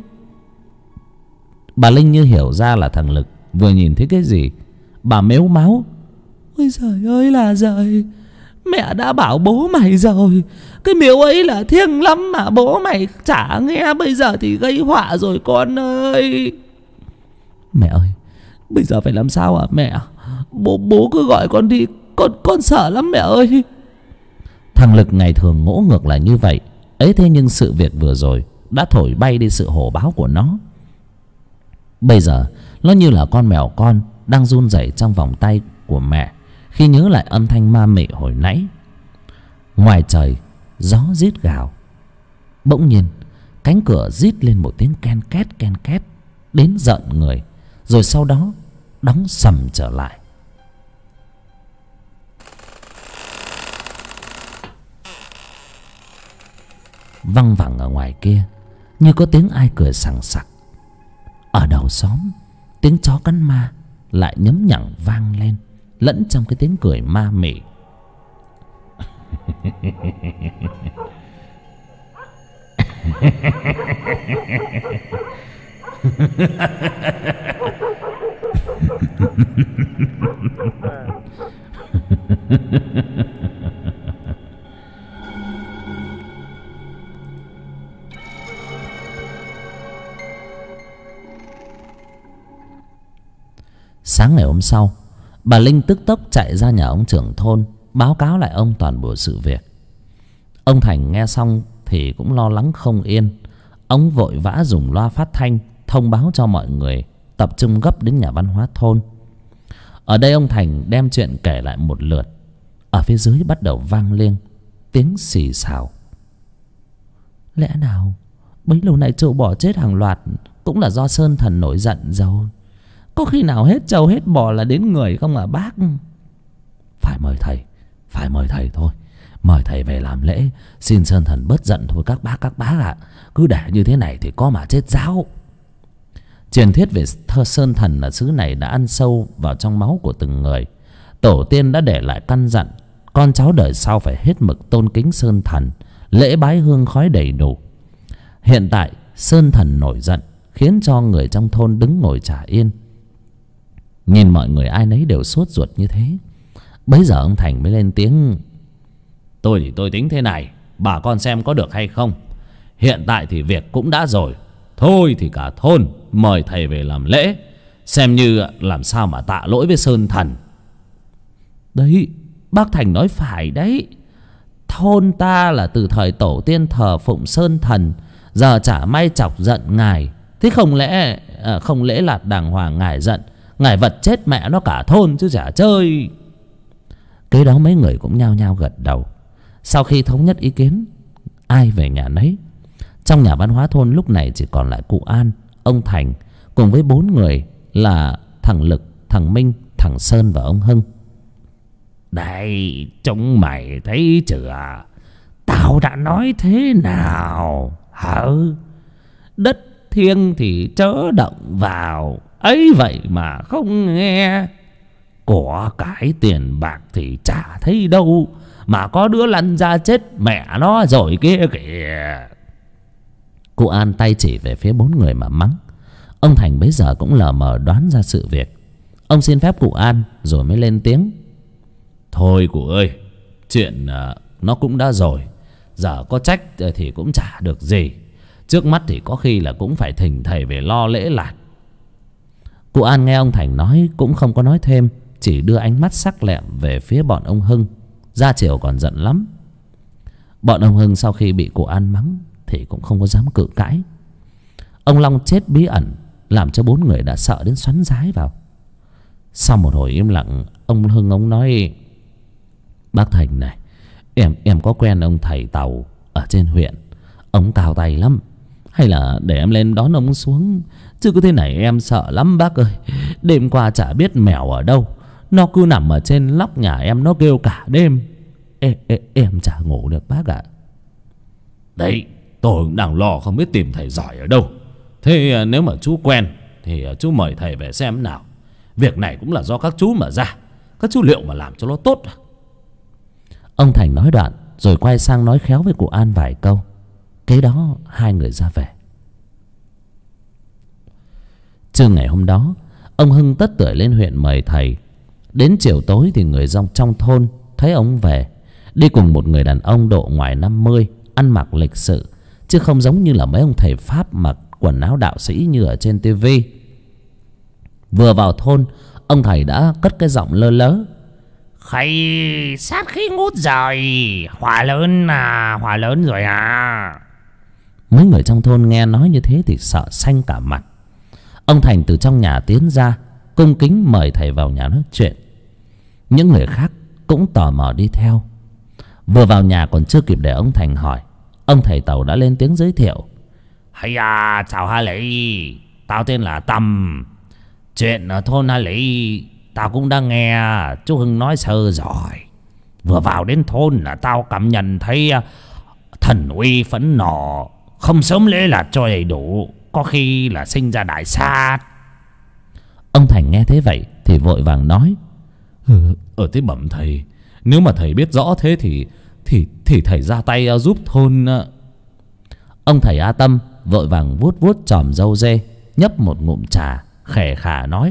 Bà Linh như hiểu ra là thằng Lực vừa nhìn thấy cái gì. Bà mếu máu: ôi giời ơi là giời, mẹ đã bảo bố mày rồi, cái miếu ấy là thiêng lắm mà bố mày chả nghe, bây giờ thì gây họa rồi con ơi. Mẹ ơi, bây giờ phải làm sao hả mẹ? Bố cứ gọi con đi, con sợ lắm mẹ ơi. Thằng Lực ngày thường ngỗ ngược là như vậy ấy, thế nhưng sự việc vừa rồi đã thổi bay đi sự hổ báo của nó. Bây giờ nó như là con mèo con đang run rẩy trong vòng tay của mẹ khi nhớ lại âm thanh ma mị hồi nãy. Ngoài trời gió rít gào. Bỗng nhiên cánh cửa rít lên một tiếng ken két đến giận người, rồi sau đó đóng sầm trở lại. Văng vẳng ở ngoài kia như có tiếng ai cười sằng sặc. Ở đầu xóm tiếng chó cắn ma lại nhấm nhẳng vang lên, lẫn trong cái tiếng cười ma mị. Sáng ngày hôm sau, bà Linh tức tốc chạy ra nhà ông trưởng thôn báo cáo lại ông toàn bộ sự việc. Ông Thành nghe xong thì cũng lo lắng không yên. Ông vội vã dùng loa phát thanh thông báo cho mọi người tập trung gấp đến nhà văn hóa thôn. Ở đây ông Thành đem chuyện kể lại một lượt. Ở phía dưới bắt đầu vang lên tiếng xì xào. Lẽ nào bấy lâu nay trâu bò chết hàng loạt cũng là do Sơn Thần nổi giận rồi? Có khi nào hết trâu hết bò là đến người không à bác? Phải mời thầy thôi. Mời thầy về làm lễ, xin Sơn Thần bớt giận thôi các bác ạ. Cứ để như thế này thì có mà chết giáo. Truyền thuyết về Sơn Thần ở xứ này đã ăn sâu vào trong máu của từng người. Tổ tiên đã để lại căn dặn con cháu đời sau phải hết mực tôn kính Sơn Thần, lễ bái hương khói đầy đủ. Hiện tại Sơn Thần nổi giận, khiến cho người trong thôn đứng ngồi chả yên. Nhìn mọi người ai nấy đều sốt ruột như thế, bấy giờ ông Thành mới lên tiếng: Tôi thì tôi tính thế này, bà con xem có được hay không. Hiện tại thì việc cũng đã rồi. Thôi thì cả thôn mời thầy về làm lễ, xem như làm sao mà tạ lỗi với Sơn Thần. Đấy, bác Thành nói phải đấy. Thôn ta là từ thời tổ tiên thờ phụng Sơn Thần, giờ chả may chọc giận ngài. Thế không lễ lạt đàng hoàng, ngài giận, ngài vật chết mẹ nó cả thôn chứ chả chơi. Kế đó mấy người cũng nhao nhao gật đầu. Sau khi thống nhất ý kiến, ai về nhà nấy. Trong nhà văn hóa thôn lúc này chỉ còn lại cụ An, ông Thành cùng với 4 người là thằng Lực, thằng Minh, thằng Sơn và ông Hưng. Đây, chúng mày thấy chưa? Tao đã nói thế nào hả? Đất thiêng thì chớ động vào, ấy vậy mà không nghe. Của cái tiền bạc thì chả thấy đâu, mà có đứa lăn ra chết mẹ nó rồi kia kìa. Cụ An tay chỉ về phía 4 người mà mắng. Ông Thành bấy giờ cũng lờ mờ đoán ra sự việc. Ông xin phép cụ An rồi mới lên tiếng. Thôi cụ ơi, chuyện nó cũng đã rồi, giờ có trách thì cũng chả được gì. Trước mắt thì có khi là cũng phải thỉnh thầy về lo lễ lạt. Cụ An nghe ông Thành nói cũng không có nói thêm, chỉ đưa ánh mắt sắc lẹm về phía bọn ông Hưng. Ra chiều còn giận lắm. Bọn ông Hưng sau khi bị cụ An mắng thì cũng không có dám cự cãi. Ông Long chết bí ẩn làm cho 4 người đã sợ đến xoắn rái vào. Sau một hồi im lặng, ông Hưng ông nói: Bác Thành này, em có quen ông thầy Tàu ở trên huyện. Ông cao tay lắm. Hay là để em lên đón ông xuống, chứ cứ thế này em sợ lắm bác ơi. Đêm qua chả biết mèo ở đâu, nó cứ nằm ở trên lóc nhà em, nó kêu cả đêm. Em chả ngủ được bác ạ. Đấy, tôi cũng đang lo không biết tìm thầy giỏi ở đâu. Thế nếu mà chú quen thì chú mời thầy về xem nào. Việc này cũng là do các chú mà ra. Các chú liệu mà làm cho nó tốt à? Ông Thành nói đoạn rồi quay sang nói khéo với cụ An vài câu. Kế đó 2 người ra về. Trưa ngày hôm đó, ông Hưng tất tưởi lên huyện mời thầy. Đến chiều tối thì người trong thôn thấy ông về, đi cùng một người đàn ông độ ngoài 50, ăn mặc lịch sự, chứ không giống như là mấy ông thầy Pháp mặc quần áo đạo sĩ như ở trên tivi. Vừa vào thôn, ông thầy đã cất cái giọng lơ lớ: Khay sát khí ngút rồi, hỏa lớn rồi à. Mấy người trong thôn nghe nói như thế thì sợ xanh cả mặt. Ông Thành từ trong nhà tiến ra, cung kính mời thầy vào nhà nói chuyện. Những người khác cũng tò mò đi theo. Vừa vào nhà còn chưa kịp để ông Thành hỏi, ông thầy Tàu đã lên tiếng giới thiệu: Hay à, chào Hà Lý, tao tên là Tâm. Chuyện ở thôn Hà Lý tao cũng đã nghe chú Hưng nói sơ rồi. Vừa vào đến thôn là tao cảm nhận thấy thần uy phẫn nộ, không sớm lễ lạt cho đầy đủ, có khi là sinh ra đại sát. Ông Thành nghe thế vậy thì vội vàng nói: Thế bẩm thầy, nếu mà thầy biết rõ thế thì thầy ra tay giúp thôn. Ông thầy A Tâm vội vàng vuốt vuốt chòm râu dê, nhấp một ngụm trà, khè khà nói: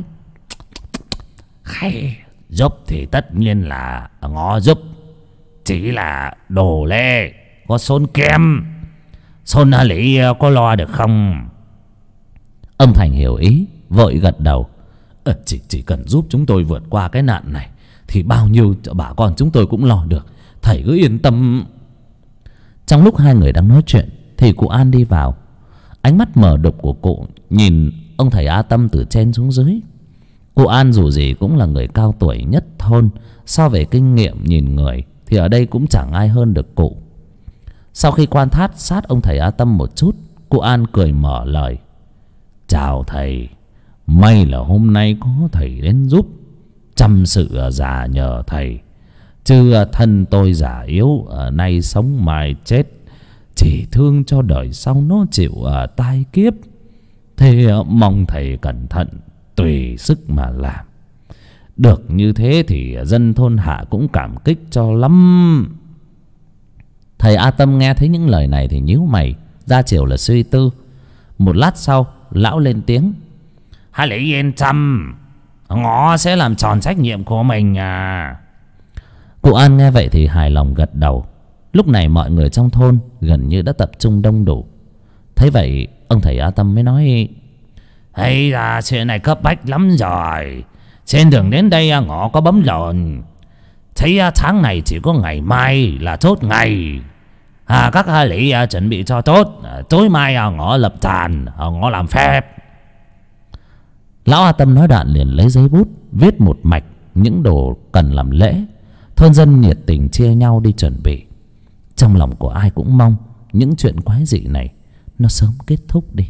Giúp thì tất nhiên là ngó giúp, chỉ là đồ lê có xôn kem. Xôn Hà Lý có lo được không? Ông Thành hiểu ý, vội gật đầu: Chỉ cần giúp chúng tôi vượt qua cái nạn này thì bao nhiêu bà con chúng tôi cũng lo được, thầy cứ yên tâm. Trong lúc 2 người đang nói chuyện thì cụ An đi vào. Ánh mắt mờ đục của cụ nhìn ông thầy A Tâm từ trên xuống dưới. Cụ An dù gì cũng là người cao tuổi nhất thôn, so về kinh nghiệm nhìn người thì ở đây cũng chẳng ai hơn được cụ. Sau khi quan sát sát ông thầy A Tâm một chút, cụ An cười mở lời: Chào thầy, may là hôm nay có thầy đến giúp. Chăm sự già nhờ thầy, chứ thân tôi già yếu, nay sống mai chết, chỉ thương cho đời sau nó chịu tai kiếp. Thế mong thầy cẩn thận, tùy sức mà làm. Được như thế thì dân thôn hạ cũng cảm kích cho lắm. Thầy A Tâm nghe thấy những lời này thì nhíu mày, ra chiều là suy tư. Một lát sau, lão lên tiếng: Hà Lý yên tâm, ngõ sẽ làm tròn trách nhiệm của mình à. Cụ An nghe vậy thì hài lòng gật đầu. Lúc này mọi người trong thôn gần như đã tập trung đông đủ. Thấy vậy ông thầy A Tâm mới nói: hay là chuyện này cấp bách lắm rồi. Trên đường đến đây ngõ có bấm lộn. Thấy tháng này chỉ có ngày mai là chốt ngày. Các lý chuẩn bị cho tốt. Tối mai ngõ lập đàn, ngõ làm phép. Lão A Tâm nói đoạn liền lấy giấy bút viết một mạch những đồ cần làm lễ. Thôn dân nhiệt tình chia nhau đi chuẩn bị. Trong lòng của ai cũng mong những chuyện quái dị này nó sớm kết thúc đi.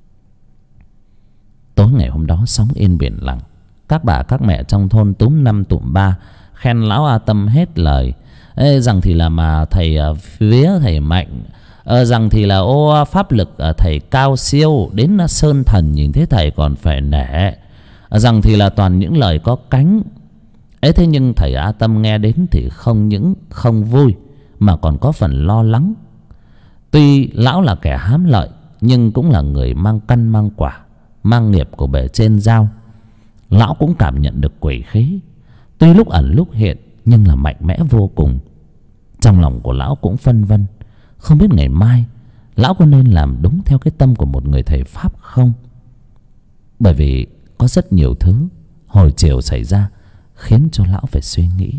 Tối ngày hôm đó sóng yên biển lặng. Các bà các mẹ trong thôn túm năm tụm ba khen lão A Tâm hết lời. Rằng thì là mà thầy vía thầy mạnh, rằng thì là ô pháp lực thầy cao siêu, đến sơn thần nhìn thấy thầy còn phải nể, rằng thì là toàn những lời có cánh. Thế nhưng thầy A Tâm nghe đến thì không những không vui mà còn có phần lo lắng. Tuy lão là kẻ hám lợi nhưng cũng là người mang căn mang quả, mang nghiệp của bề trên giao. Lão cũng cảm nhận được quỷ khí, tuy lúc ẩn lúc hiện nhưng là mạnh mẽ vô cùng. Trong lòng của lão cũng phân vân, không biết ngày mai lão có nên làm đúng theo cái tâm của một người thầy pháp không. Bởi vì có rất nhiều thứ hồi chiều xảy ra khiến cho lão phải suy nghĩ.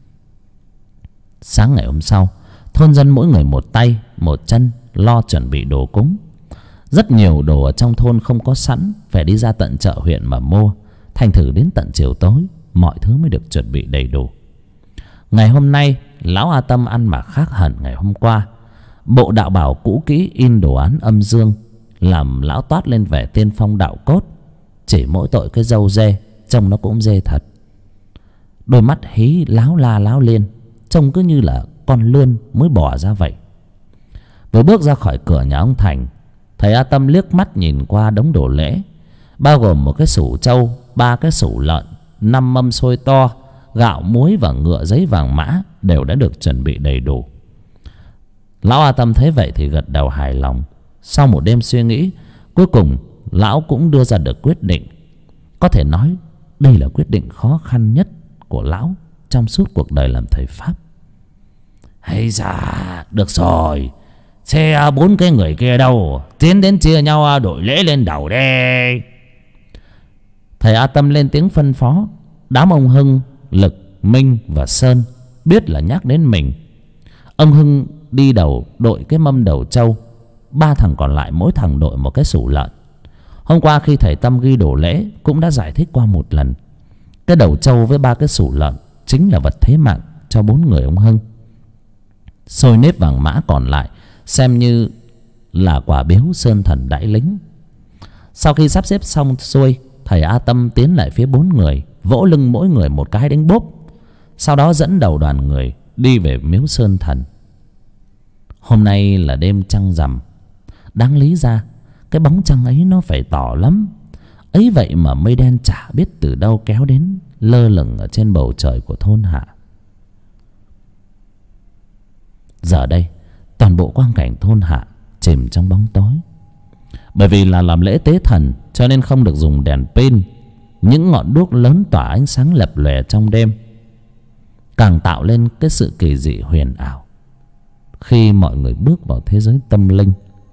Sáng ngày hôm sau, thôn dân mỗi người một tay một chân lo chuẩn bị đồ cúng. Rất nhiều đồ ở trong thôn không có sẵn, phải đi ra tận chợ huyện mà mua. Thành thử đến tận chiều tối mọi thứ mới được chuẩn bị đầy đủ. Ngày hôm nay lão A Tâm ăn mặc khác hẳn ngày hôm qua. Bộ đạo bào cũ kỹ in đồ án âm dương làm lão toát lên vẻ tiên phong đạo cốt. Chỉ mỗi tội cái râu dê trông nó cũng dê thật. Đôi mắt hí láo la láo liên, trông cứ như là con lươn mới bỏ ra vậy. Vừa bước ra khỏi cửa nhà ông Thành, thầy A Tâm liếc mắt nhìn qua đống đồ lễ, bao gồm một cái sủ trâu, 3 cái sủ lợn, 5 mâm xôi to, gạo muối và ngựa giấy vàng mã đều đã được chuẩn bị đầy đủ. Lão A Tâm thấy vậy thì gật đầu hài lòng. Sau một đêm suy nghĩ, cuối cùng lão cũng đưa ra được quyết định. Có thể nói đây là quyết định khó khăn nhất của lão trong suốt cuộc đời làm thầy pháp. Hay da, được rồi. Xe 4 cái người kia đâu, tiến đến chia nhau đội lễ lên đầu đây. Thầy A Tâm lên tiếng phân phó. Đám ông Hưng, Lực, Minh và Sơn biết là nhắc đến mình. Ông Hưng đi đầu đội cái mâm đầu trâu, 3 thằng còn lại mỗi thằng đội một cái sủ lợn. Hôm qua khi thầy Tâm ghi đồ lễ cũng đã giải thích qua một lần. Cái đầu trâu với 3 cái sủ lợn chính là vật thế mạng cho 4 người ông Hưng. Xôi nếp vàng mã còn lại xem như là quả biếu sơn thần đãi lính. Sau khi sắp xếp xong xuôi, thầy A Tâm tiến lại phía 4 người, vỗ lưng mỗi người một cái đánh bốp. Sau đó dẫn đầu đoàn người đi về miếu sơn thần. Hôm nay là đêm trăng rằm. Đáng lý ra cái bóng trăng ấy nó phải tỏ lắm. Ấy vậy mà mây đen chả biết từ đâu kéo đến, lơ lửng ở trên bầu trời của thôn hạ. Giờ đây toàn bộ quang cảnh thôn hạ chìm trong bóng tối. Bởi vì là làm lễ tế thần cho nên không được dùng đèn pin. Những ngọn đuốc lớn tỏa ánh sáng lập lòe trong đêm, càng tạo lên cái sự kỳ dị huyền ảo khi mọi người bước vào thế giới tâm linh.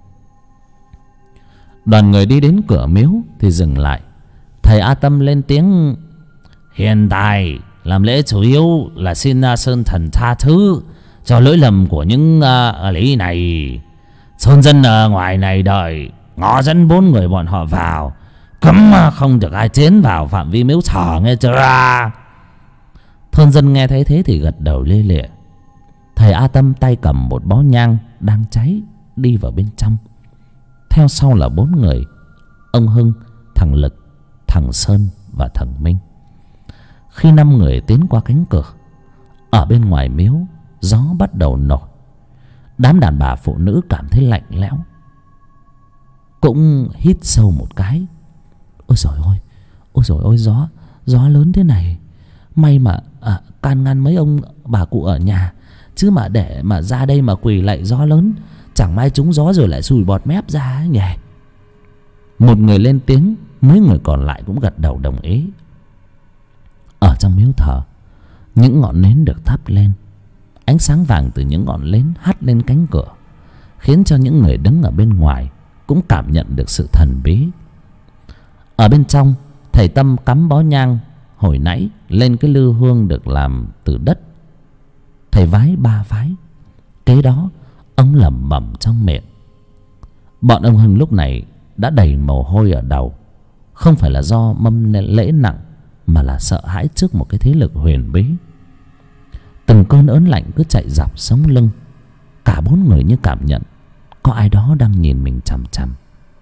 Đoàn người đi đến cửa miếu thì dừng lại. Thầy A Tâm lên tiếng: hiện tại làm lễ chủ yếu là xin sơn thần tha thứ cho lỗi lầm của những lý này. Thôn dân ở ngoài này đợi ngõ dẫn 4 người bọn họ vào, cấm không được ai tiến vào phạm vi miếu thờ, nghe chưa? Thôn dân nghe thấy thế thì gật đầu lia lịa. Thầy A Tâm tay cầm một bó nhang đang cháy đi vào bên trong. Theo sau là 4 người: ông Hưng, thằng Lực, thằng Sơn và thằng Minh. Khi 5 người tiến qua cánh cửa, ở bên ngoài miếu gió bắt đầu nổi. Đám đàn bà phụ nữ cảm thấy lạnh lẽo, cũng hít sâu một cái. Ôi trời ơi, gió lớn thế này. May mà can ngăn mấy ông bà cụ ở nhà, chứ mà để mà ra đây mà quỳ lạy gió lớn, chẳng may trúng gió rồi lại sùi bọt mép ra ấy nhỉ. Một người lên tiếng, mấy người còn lại cũng gật đầu đồng ý. Ở trong miếu thờ, những ngọn nến được thắp lên, Ánh sáng vàng từ những ngọn nến hắt lên cánh cửa, khiến cho những người đứng ở bên ngoài cũng cảm nhận được sự thần bí. Ở bên trong, thầy Tâm cắm bó nhang hồi nãy lên cái lư hương được làm từ đất. Thầy vái 3 vái, kế đó ông lẩm bẩm trong miệng. Bọn ông Hưng lúc này đã đầy mồ hôi ở đầu, không phải là do mâm lễ nặng, mà là sợ hãi trước một cái thế lực huyền bí. Từng cơn ớn lạnh cứ chạy dọc sống lưng. Cả 4 người như cảm nhận có ai đó đang nhìn mình chằm chằm.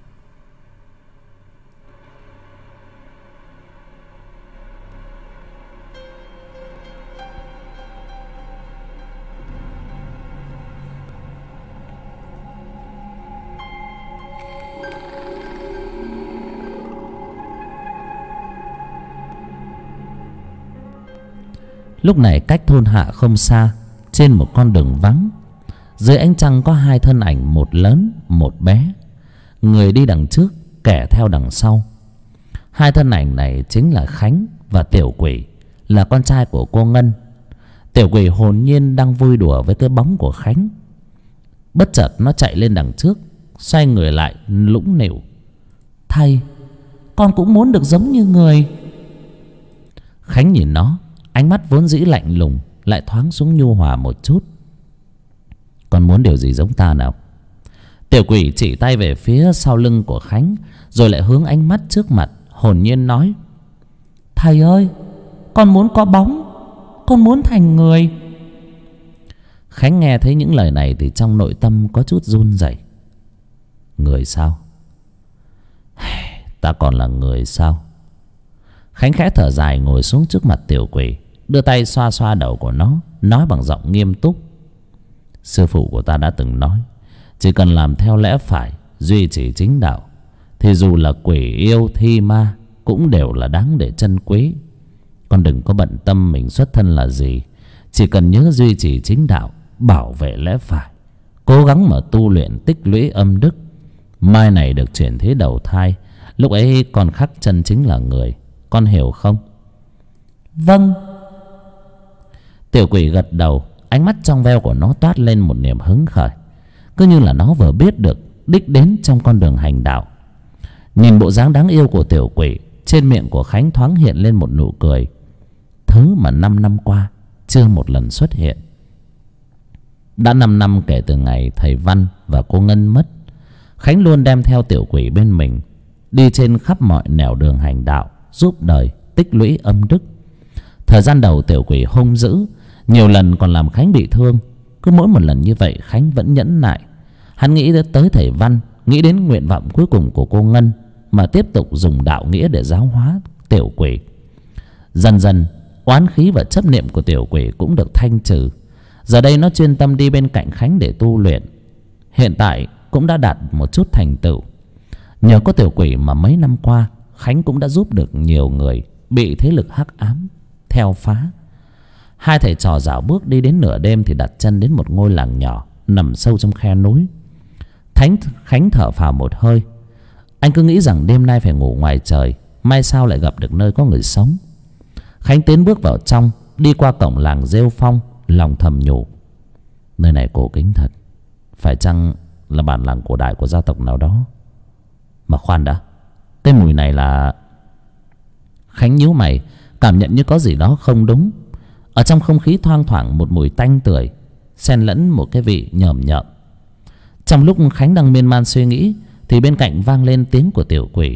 Lúc này cách thôn Hạ không xa, trên một con đường vắng, dưới ánh trăng có 2 thân ảnh, một lớn một bé. Người đi đằng trước, kẻ theo đằng sau. 2 thân ảnh này chính là Khánh và Tiểu Quỷ, là con trai của cô Ngân. Tiểu Quỷ hồn nhiên đang vui đùa với cái bóng của Khánh. Bất chợt nó chạy lên đằng trước, xoay người lại lũng nịu: "Thầy, con cũng muốn được giống như người." Khánh nhìn nó, ánh mắt vốn dĩ lạnh lùng lại thoáng xuống nhu hòa một chút. "Con muốn điều gì giống ta nào?" Tiểu Quỷ chỉ tay về phía sau lưng của Khánh, rồi lại hướng ánh mắt trước mặt, hồn nhiên nói: "Thầy ơi, con muốn có bóng, con muốn thành người." Khánh nghe thấy những lời này thì trong nội tâm có chút run rẩy. "Người sao? Ta còn là người sao?" Khánh khẽ thở dài, ngồi xuống trước mặt Tiểu Quỷ, đưa tay xoa xoa đầu của nó, nói bằng giọng nghiêm túc: "Sư phụ của ta đã từng nói, chỉ cần làm theo lẽ phải, duy trì chính đạo, thì dù là quỷ yêu thi ma cũng đều là đáng để trân quý. Con đừng có bận tâm mình xuất thân là gì, chỉ cần nhớ duy trì chính đạo, bảo vệ lẽ phải, cố gắng mà tu luyện tích lũy âm đức. Mai này được chuyển thế đầu thai, lúc ấy con khắc chân chính là người. Con hiểu không?" "Vâng." Tiểu Quỷ gật đầu, ánh mắt trong veo của nó toát lên một niềm hứng khởi, cứ như là nó vừa biết được đích đến trong con đường hành đạo. Nhìn bộ dáng đáng yêu của Tiểu Quỷ, trên miệng của Khánh thoáng hiện lên một nụ cười, thứ mà 5 năm qua chưa một lần xuất hiện. Đã 5 năm kể từ ngày thầy Văn và cô Ngân mất, Khánh luôn đem theo Tiểu Quỷ bên mình, đi trên khắp mọi nẻo đường hành đạo, giúp đời tích lũy âm đức. Thời gian đầu Tiểu Quỷ hung dữ, nhiều lần còn làm Khánh bị thương. Cứ mỗi một lần như vậy Khánh vẫn nhẫn nại. Hắn nghĩ tới thầy Văn, nghĩ đến nguyện vọng cuối cùng của cô Ngân, mà tiếp tục dùng đạo nghĩa để giáo hóa Tiểu Quỷ. Dần dần oán khí và chấp niệm của Tiểu Quỷ cũng được thanh trừ. Giờ đây nó chuyên tâm đi bên cạnh Khánh để tu luyện. Hiện tại cũng đã đạt một chút thành tựu. Nhờ có Tiểu Quỷ mà mấy năm qua Khánh cũng đã giúp được nhiều người bị thế lực hắc ám theo phá. 2 thầy trò dạo bước đi đến nửa đêm thì đặt chân đến một ngôi làng nhỏ nằm sâu trong khe núi. Khánh thở phào một hơi. Anh cứ nghĩ rằng đêm nay phải ngủ ngoài trời, mai sao lại gặp được nơi có người sống. Khánh tiến bước vào trong, đi qua cổng làng rêu phong, lòng thầm nhủ: nơi này cổ kính thật, phải chăng là bản làng cổ đại của gia tộc nào đó? Mà khoan đã, cái mùi này là... Khánh nhíu mày, cảm nhận như có gì đó không đúng. Ở trong không khí thoang thoảng một mùi tanh tưởi, xen lẫn một cái vị nhởm nhợm. Trong lúc Khánh đang miên man suy nghĩ thì bên cạnh vang lên tiếng của Tiểu Quỷ: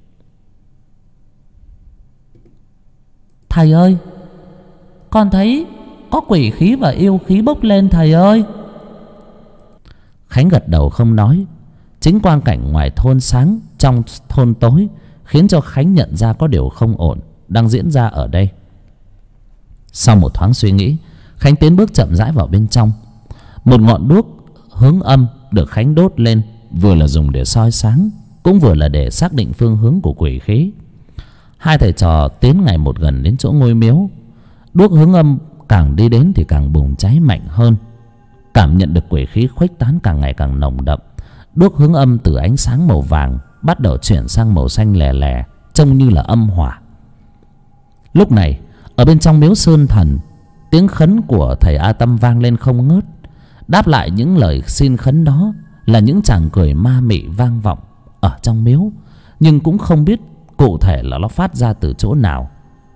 "Thầy ơi, con thấy có quỷ khí và yêu khí bốc lên thầy ơi." Khánh gật đầu không nói. Chính quang cảnh ngoài thôn sáng, trong thôn tối, khiến cho Khánh nhận ra có điều không ổn đang diễn ra ở đây. Sau một thoáng suy nghĩ, Khánh tiến bước chậm rãi vào bên trong. Một ngọn đuốc hướng âm được Khánh đốt lên, vừa là dùng để soi sáng, cũng vừa là để xác định phương hướng của quỷ khí. 2 thầy trò tiến ngày một gần đến chỗ ngôi miếu. Đuốc hướng âm càng đi đến thì càng bùng cháy mạnh hơn. Cảm nhận được quỷ khí khuếch tán càng ngày càng nồng đậm. Đuốc hướng âm từ ánh sáng màu vàng bắt đầu chuyển sang màu xanh lè lè, trông như là âm hỏa. Lúc này ở bên trong miếu sơn thần, Tiếng khấn của thầy A Tâm vang lên không ngớt. Đáp lại những lời xin khấn đó là những tràng cười ma mị vang vọng ở trong miếu, nhưng cũng không biết cụ thể là nó phát ra từ chỗ nào.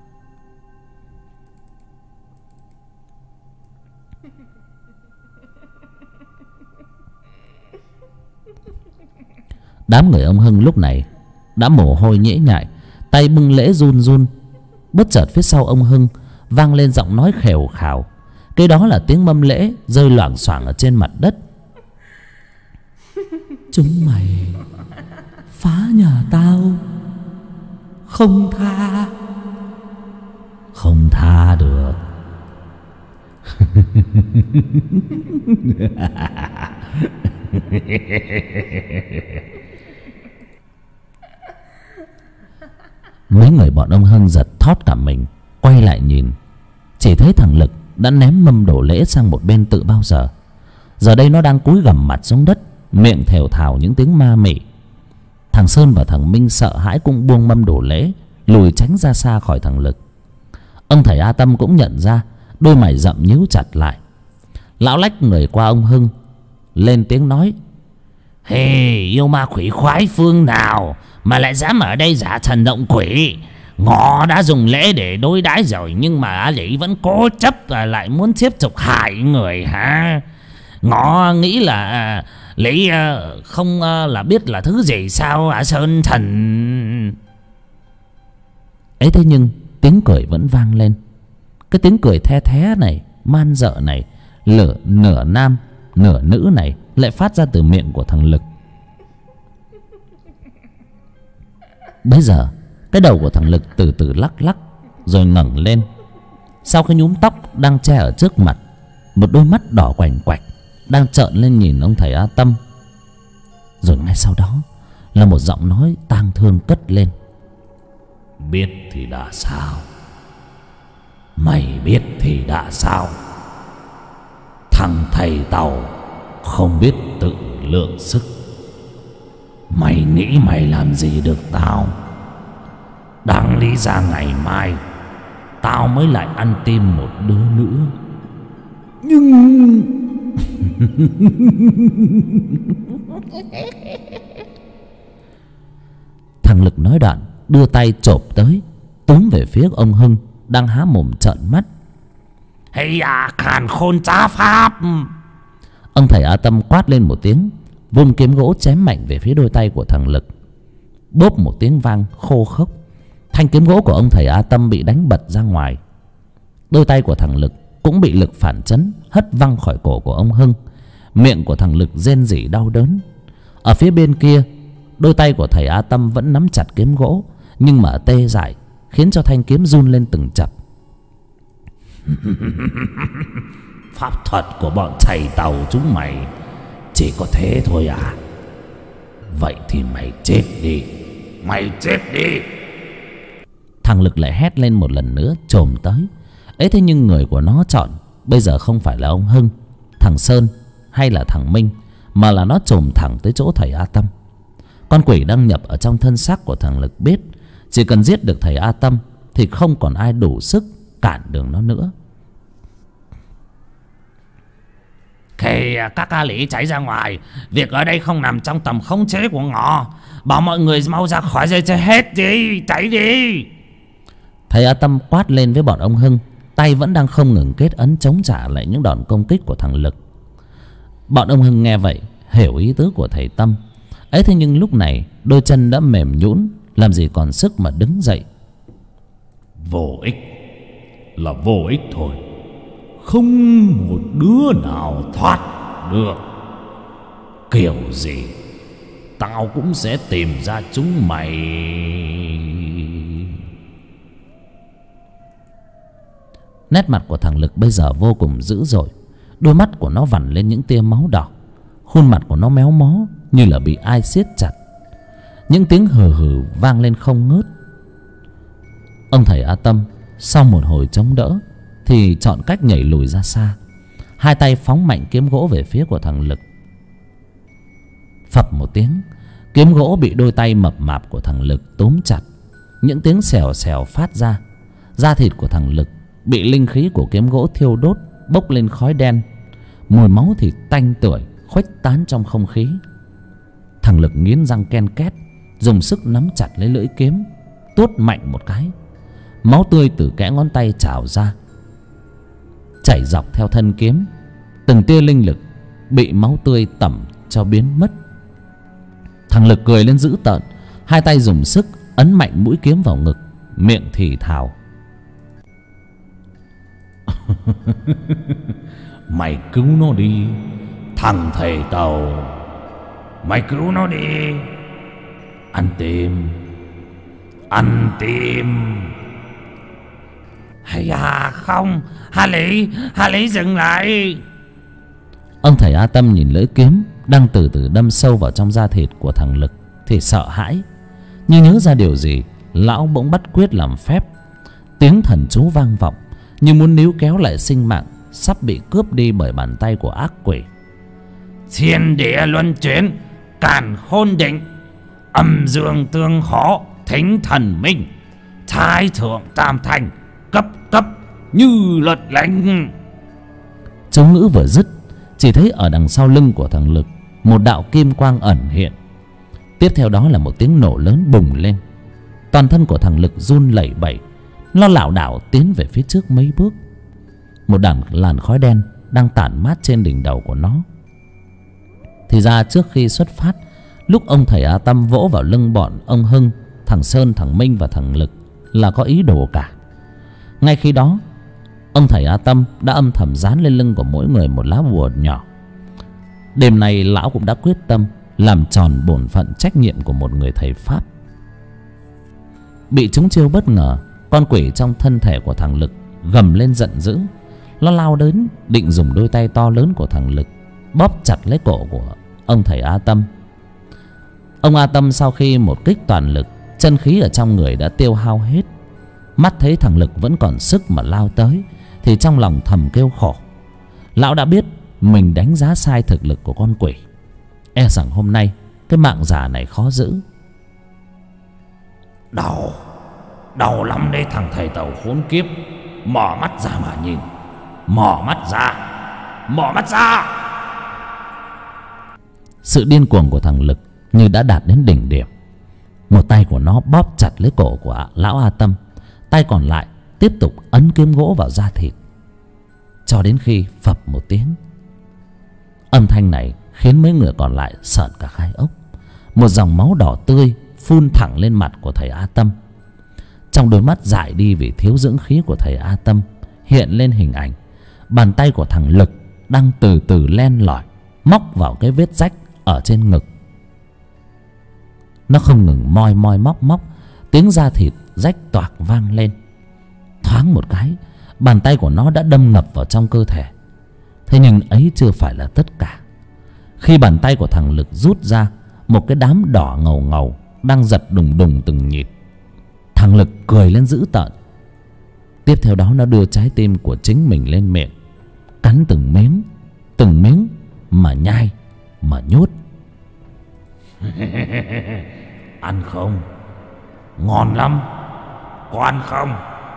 Đám người ông Hưng lúc này đã mồ hôi nhễ nhại, tay bưng lễ run run. Bất chợt phía sau ông Hưng vang lên giọng nói khều khào. Cái đó là tiếng mâm lễ rơi loảng xoảng ở trên mặt đất. Chúng mày phá nhà tao, không tha. Không tha được. Mấy người bọn ông Hưng giật thót cả mình, quay lại nhìn. Chỉ thấy thằng Lực đã ném mâm đổ lễ sang một bên tự bao giờ. Giờ đây nó đang cúi gằm mặt xuống đất, miệng thều thào những tiếng ma mị. Thằng Sơn và thằng Minh sợ hãi cũng buông mâm đổ lễ, lùi tránh ra xa khỏi thằng Lực. Ông thầy A Tâm cũng nhận ra, đôi mày rậm nhíu chặt lại. Lão lách người qua ông Hưng, lên tiếng nói: Hề, yêu ma quỷ khoái phương nào mà lại dám ở đây giả thần động quỷ? Ngọ đã dùng lễ để đối đãi rồi, nhưng mà Lý vẫn cố chấp lại muốn tiếp tục hại người hả? Ngọ nghĩ là Lý không là biết là thứ gì sao hả Sơn thần? Ấy thế nhưng tiếng cười vẫn vang lên. Cái tiếng cười the thé này, man dợ này, nửa nam nửa nữ này lại phát ra từ miệng của thằng Lực. Bây giờ cái đầu của thằng Lực từ từ lắc lắc rồi ngẩng lên. Sau cái nhúm tóc đang che ở trước mặt, một đôi mắt đỏ quành quạch đang trợn lên nhìn ông thầy A Tâm. Rồi ngay sau đó là một giọng nói tang thương cất lên: Biết thì đã sao? Mày biết thì đã sao? Thằng thầy Tàu không biết tự lượng sức. Mày nghĩ mày làm gì được tao? Đáng lý ra ngày mai tao mới lại ăn tim một đứa nữa. Nhưng thằng Lực nói đoạn đưa tay chộp tới, túm về phía ông Hưng đang há mồm trợn mắt. Hay à, càn khôn trá pháp! Ông thầy A Tâm quát lên một tiếng, vung kiếm gỗ chém mạnh về phía đôi tay của thằng Lực. Bốp một tiếng vang khô khốc, thanh kiếm gỗ của ông thầy A Tâm bị đánh bật ra ngoài. Đôi tay của thằng Lực cũng bị lực phản chấn hất văng khỏi cổ của ông Hưng. Miệng của thằng Lực rên rỉ đau đớn. Ở phía bên kia, đôi tay của thầy A Tâm vẫn nắm chặt kiếm gỗ, nhưng mà tê dại, khiến cho thanh kiếm run lên từng chập. Pháp thuật của bọn thầy Tàu chúng mày chỉ có thế thôi à? Vậy thì mày chết đi. Mày chết đi. Thằng Lực lại hét lên một lần nữa, chồm tới. Ấy thế nhưng người của nó chọn bây giờ không phải là ông Hưng, thằng Sơn hay là thằng Minh, mà là nó chồm thẳng tới chỗ thầy A Tâm. Con quỷ đang nhập ở trong thân xác của thằng Lực biết chỉ cần giết được thầy A Tâm thì không còn ai đủ sức cản đường nó nữa. Khi các ca lý cháy ra ngoài, việc ở đây không nằm trong tầm khống chế của Ngọ. Bảo mọi người mau ra khỏi đây cho hết đi, cháy đi. Thầy A Tâm quát lên với bọn ông Hưng, tay vẫn đang không ngừng kết ấn chống trả lại những đòn công kích của thằng Lực. Bọn ông Hưng nghe vậy hiểu ý tứ của thầy Tâm. Ấy thế nhưng lúc này đôi chân đã mềm nhũn, làm gì còn sức mà đứng dậy. Vô ích là vô ích thôi. Không một đứa nào thoát được. Kiểu gì tao cũng sẽ tìm ra chúng mày. Nét mặt của thằng Lực bây giờ vô cùng dữ dội. Đôi mắt của nó vằn lên những tia máu đỏ. Khuôn mặt của nó méo mó như là bị ai siết chặt. Những tiếng hừ hừ vang lên không ngớt. Ông thầy A Tâm sau một hồi chống đỡ thì chọn cách nhảy lùi ra xa. Hai tay phóng mạnh kiếm gỗ về phía của thằng Lực. Phập một tiếng, kiếm gỗ bị đôi tay mập mạp của thằng Lực túm chặt. Những tiếng xèo xèo phát ra. Da thịt của thằng Lực bị linh khí của kiếm gỗ thiêu đốt, bốc lên khói đen. Mùi máu thì tanh tưởi khuếch tán trong không khí. Thằng Lực nghiến răng ken két, dùng sức nắm chặt lấy lưỡi kiếm, tuốt mạnh một cái. Máu tươi từ kẽ ngón tay trào ra, chảy dọc theo thân kiếm. Từng tia linh lực bị máu tươi tẩm cho biến mất. Thằng Lực cười lên dữ tợn, hai tay dùng sức ấn mạnh mũi kiếm vào ngực, miệng thì thào: Mày cứu nó đi, thằng thầy Tàu. Mày cứu nó đi. Ăn tim, ăn tim. Hay à, không, Hà Lý dừng lại. Ông thầy A Tâm nhìn lưỡi kiếm đang từ từ đâm sâu vào trong da thịt của thằng Lực thì sợ hãi. Như nhớ ra điều gì, lão bỗng bắt quyết làm phép. Tiếng thần chú vang vọng, như muốn níu kéo lại sinh mạng sắp bị cướp đi bởi bàn tay của ác quỷ. Thiên địa luân chuyển, càn khôn định, âm dương tương khổ, thính thần minh, thái thượng tam thành, cấp cấp như luật lệnh. Chú ngữ vừa dứt, chỉ thấy ở đằng sau lưng của thằng Lực một đạo kim quang ẩn hiện. Tiếp theo đó là một tiếng nổ lớn bùng lên. Toàn thân của thằng Lực run lẩy bẩy, nó lảo đảo tiến về phía trước mấy bước. Một làn khói đen đang tản mát trên đỉnh đầu của nó. Thì ra trước khi xuất phát, lúc ông thầy A Tâm vỗ vào lưng bọn ông Hưng, thằng Sơn, thằng Minh và thằng Lực là có ý đồ cả. Ngay khi đó, ông thầy A Tâm đã âm thầm dán lên lưng của mỗi người một lá bùa nhỏ. Đêm nay lão cũng đã quyết tâm làm tròn bổn phận trách nhiệm của một người thầy pháp. Bị trúng chiêu bất ngờ, con quỷ trong thân thể của thằng Lực gầm lên giận dữ. Nó lao đến định dùng đôi tay to lớn của thằng Lực bóp chặt lấy cổ của ông thầy A Tâm. Ông A Tâm sau khi một kích toàn lực, chân khí ở trong người đã tiêu hao hết. Mắt thấy thằng Lực vẫn còn sức mà lao tới thì trong lòng thầm kêu khổ. Lão đã biết mình đánh giá sai thực lực của con quỷ, e rằng hôm nay cái mạng già này khó giữ. Đau lắm đấy thằng thầy Tàu khốn kiếp. Mở mắt ra mà nhìn. Mở mắt ra. Sự điên cuồng của thằng Lực như đã đạt đến đỉnh điểm. Một tay của nó bóp chặt lấy cổ của lão A Tâm, tay còn lại tiếp tục ấn kiếm gỗ vào da thịt, cho đến khi phập một tiếng. Âm thanh này khiến mấy người còn lại sởn cả gai ốc. Một dòng máu đỏ tươi phun thẳng lên mặt của thầy A Tâm. Trong đôi mắt dại đi vì thiếu dưỡng khí của thầy A Tâm hiện lên hình ảnh bàn tay của thằng Lực đang từ từ len lỏi móc vào cái vết rách ở trên ngực. Nó không ngừng moi móc, tiếng da thịt rách toạc vang lên. Thoáng một cái, bàn tay của nó đã đâm ngập vào trong cơ thể. Thế nhưng ấy chưa phải là tất cả. Khi bàn tay của thằng Lực rút ra, một cái đám đỏ ngầu ngầu đang giật đùng đùng từng nhịp. Thằng Lực cười lên dữ tợn. Tiếp theo đó nó đưa trái tim của chính mình lên miệng, cắn từng miếng mà nhai mà nhốt. Ăn không? Ngon lắm. Có ăn không?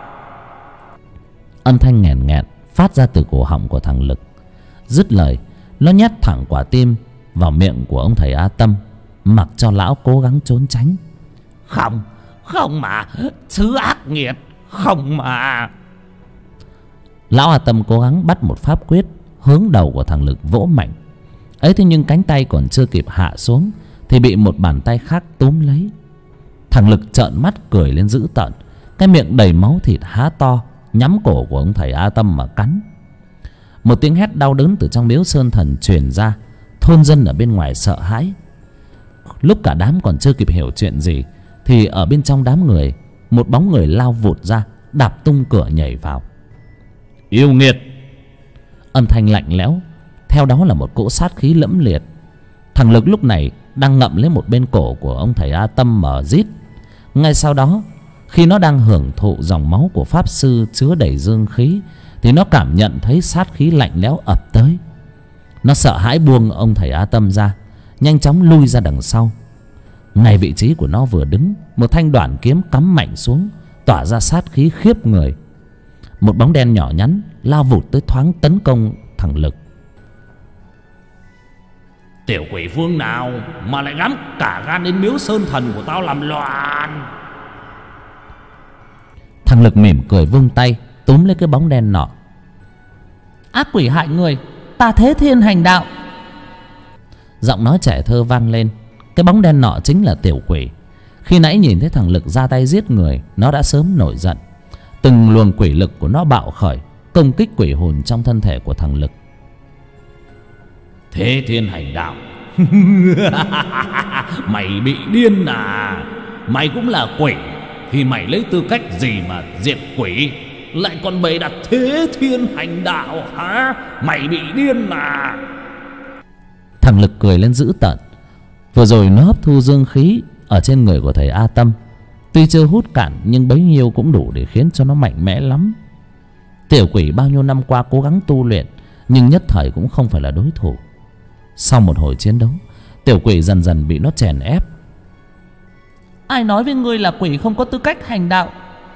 Âm thanh nghẹn nghẹn phát ra từ cổ họng của thằng Lực. Dứt lời, nó nhét thẳng quả tim vào miệng của ông thầy A Tâm, mặc cho lão cố gắng trốn tránh. Không mà, thứ ác nghiệt, không mà. Lão A Tâm cố gắng bắt một pháp quyết hướng đầu của thằng Lực vỗ mạnh. Ấy thế nhưng cánh tay còn chưa kịp hạ xuống thì bị một bàn tay khác túm lấy. Thằng Lực trợn mắt cười lên dữ tợn, cái miệng đầy máu thịt há to nhắm cổ của ông thầy A Tâm mà cắn. Một tiếng hét đau đớn từ trong miếu sơn thần truyền ra. Thôn dân ở bên ngoài sợ hãi. Lúc cả đám còn chưa kịp hiểu chuyện gì thì ở bên trong đám người, một bóng người lao vụt ra, đạp tung cửa nhảy vào. Yêu nghiệt! Âm thanh lạnh lẽo, theo đó là một cỗ sát khí lẫm liệt. Thằng Lực lúc này đang ngậm lấy một bên cổ của ông thầy A Tâm mở rít. Ngay sau đó, khi nó đang hưởng thụ dòng máu của pháp sư chứa đầy dương khí thì nó cảm nhận thấy sát khí lạnh lẽo ập tới. Nó sợ hãi buông ông thầy A Tâm ra, nhanh chóng lui ra đằng sau. Ngay vị trí của nó vừa đứng, một thanh đoản kiếm cắm mạnh xuống, tỏa ra sát khí khiếp người. một bóng đen nhỏ nhắn lao vụt tới thoáng tấn công thằng Lực. Tiểu quỷ phương nào mà lại dám cả gan đến miếu sơn thần của tao làm loạn? Thằng Lực mỉm cười vung tay túm lấy cái bóng đen nọ. Ác quỷ hại người, ta thế thiên hành đạo. Giọng nói trẻ thơ vang lên. Cái bóng đen nọ chính là tiểu quỷ. Khi nãy nhìn thấy thằng Lực ra tay giết người, nó đã sớm nổi giận. Từng luồng quỷ lực của nó bạo khởi, công kích quỷ hồn trong thân thể của thằng Lực. Thế thiên hành đạo. Mày bị điên à? Mày cũng là quỷ thì mày lấy tư cách gì mà diệt quỷ, lại còn bày đặt thế thiên hành đạo hả? Mày bị điên à? Thằng Lực cười lên dữ tợn. Vừa rồi nó hấp thu dương khí ở trên người của thầy A Tâm. Tuy chưa hút cạn nhưng bấy nhiêu cũng đủ để khiến cho nó mạnh mẽ lắm. Tiểu quỷ bao nhiêu năm qua cố gắng tu luyện, nhưng nhất thời cũng không phải là đối thủ. Sau một hồi chiến đấu, tiểu quỷ dần dần bị nó chèn ép. Ai nói với ngươi là quỷ không có tư cách hành đạo?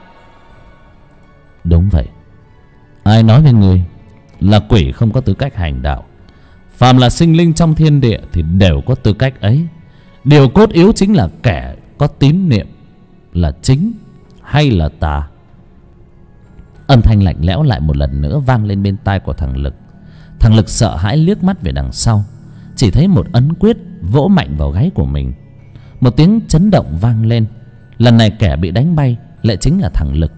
Đúng vậy. Ai nói với ngươi là quỷ không có tư cách hành đạo? Phàm là sinh linh trong thiên địa thì đều có tư cách ấy. Điều cốt yếu chính là kẻ có tín niệm là chính hay là tà. Âm thanh lạnh lẽo lại một lần nữa vang lên bên tai của thằng Lực. Thằng Lực sợ hãi liếc mắt về đằng sau, chỉ thấy một ấn quyết vỗ mạnh vào gáy của mình. Một tiếng chấn động vang lên. Lần này kẻ bị đánh bay lại chính là thằng Lực.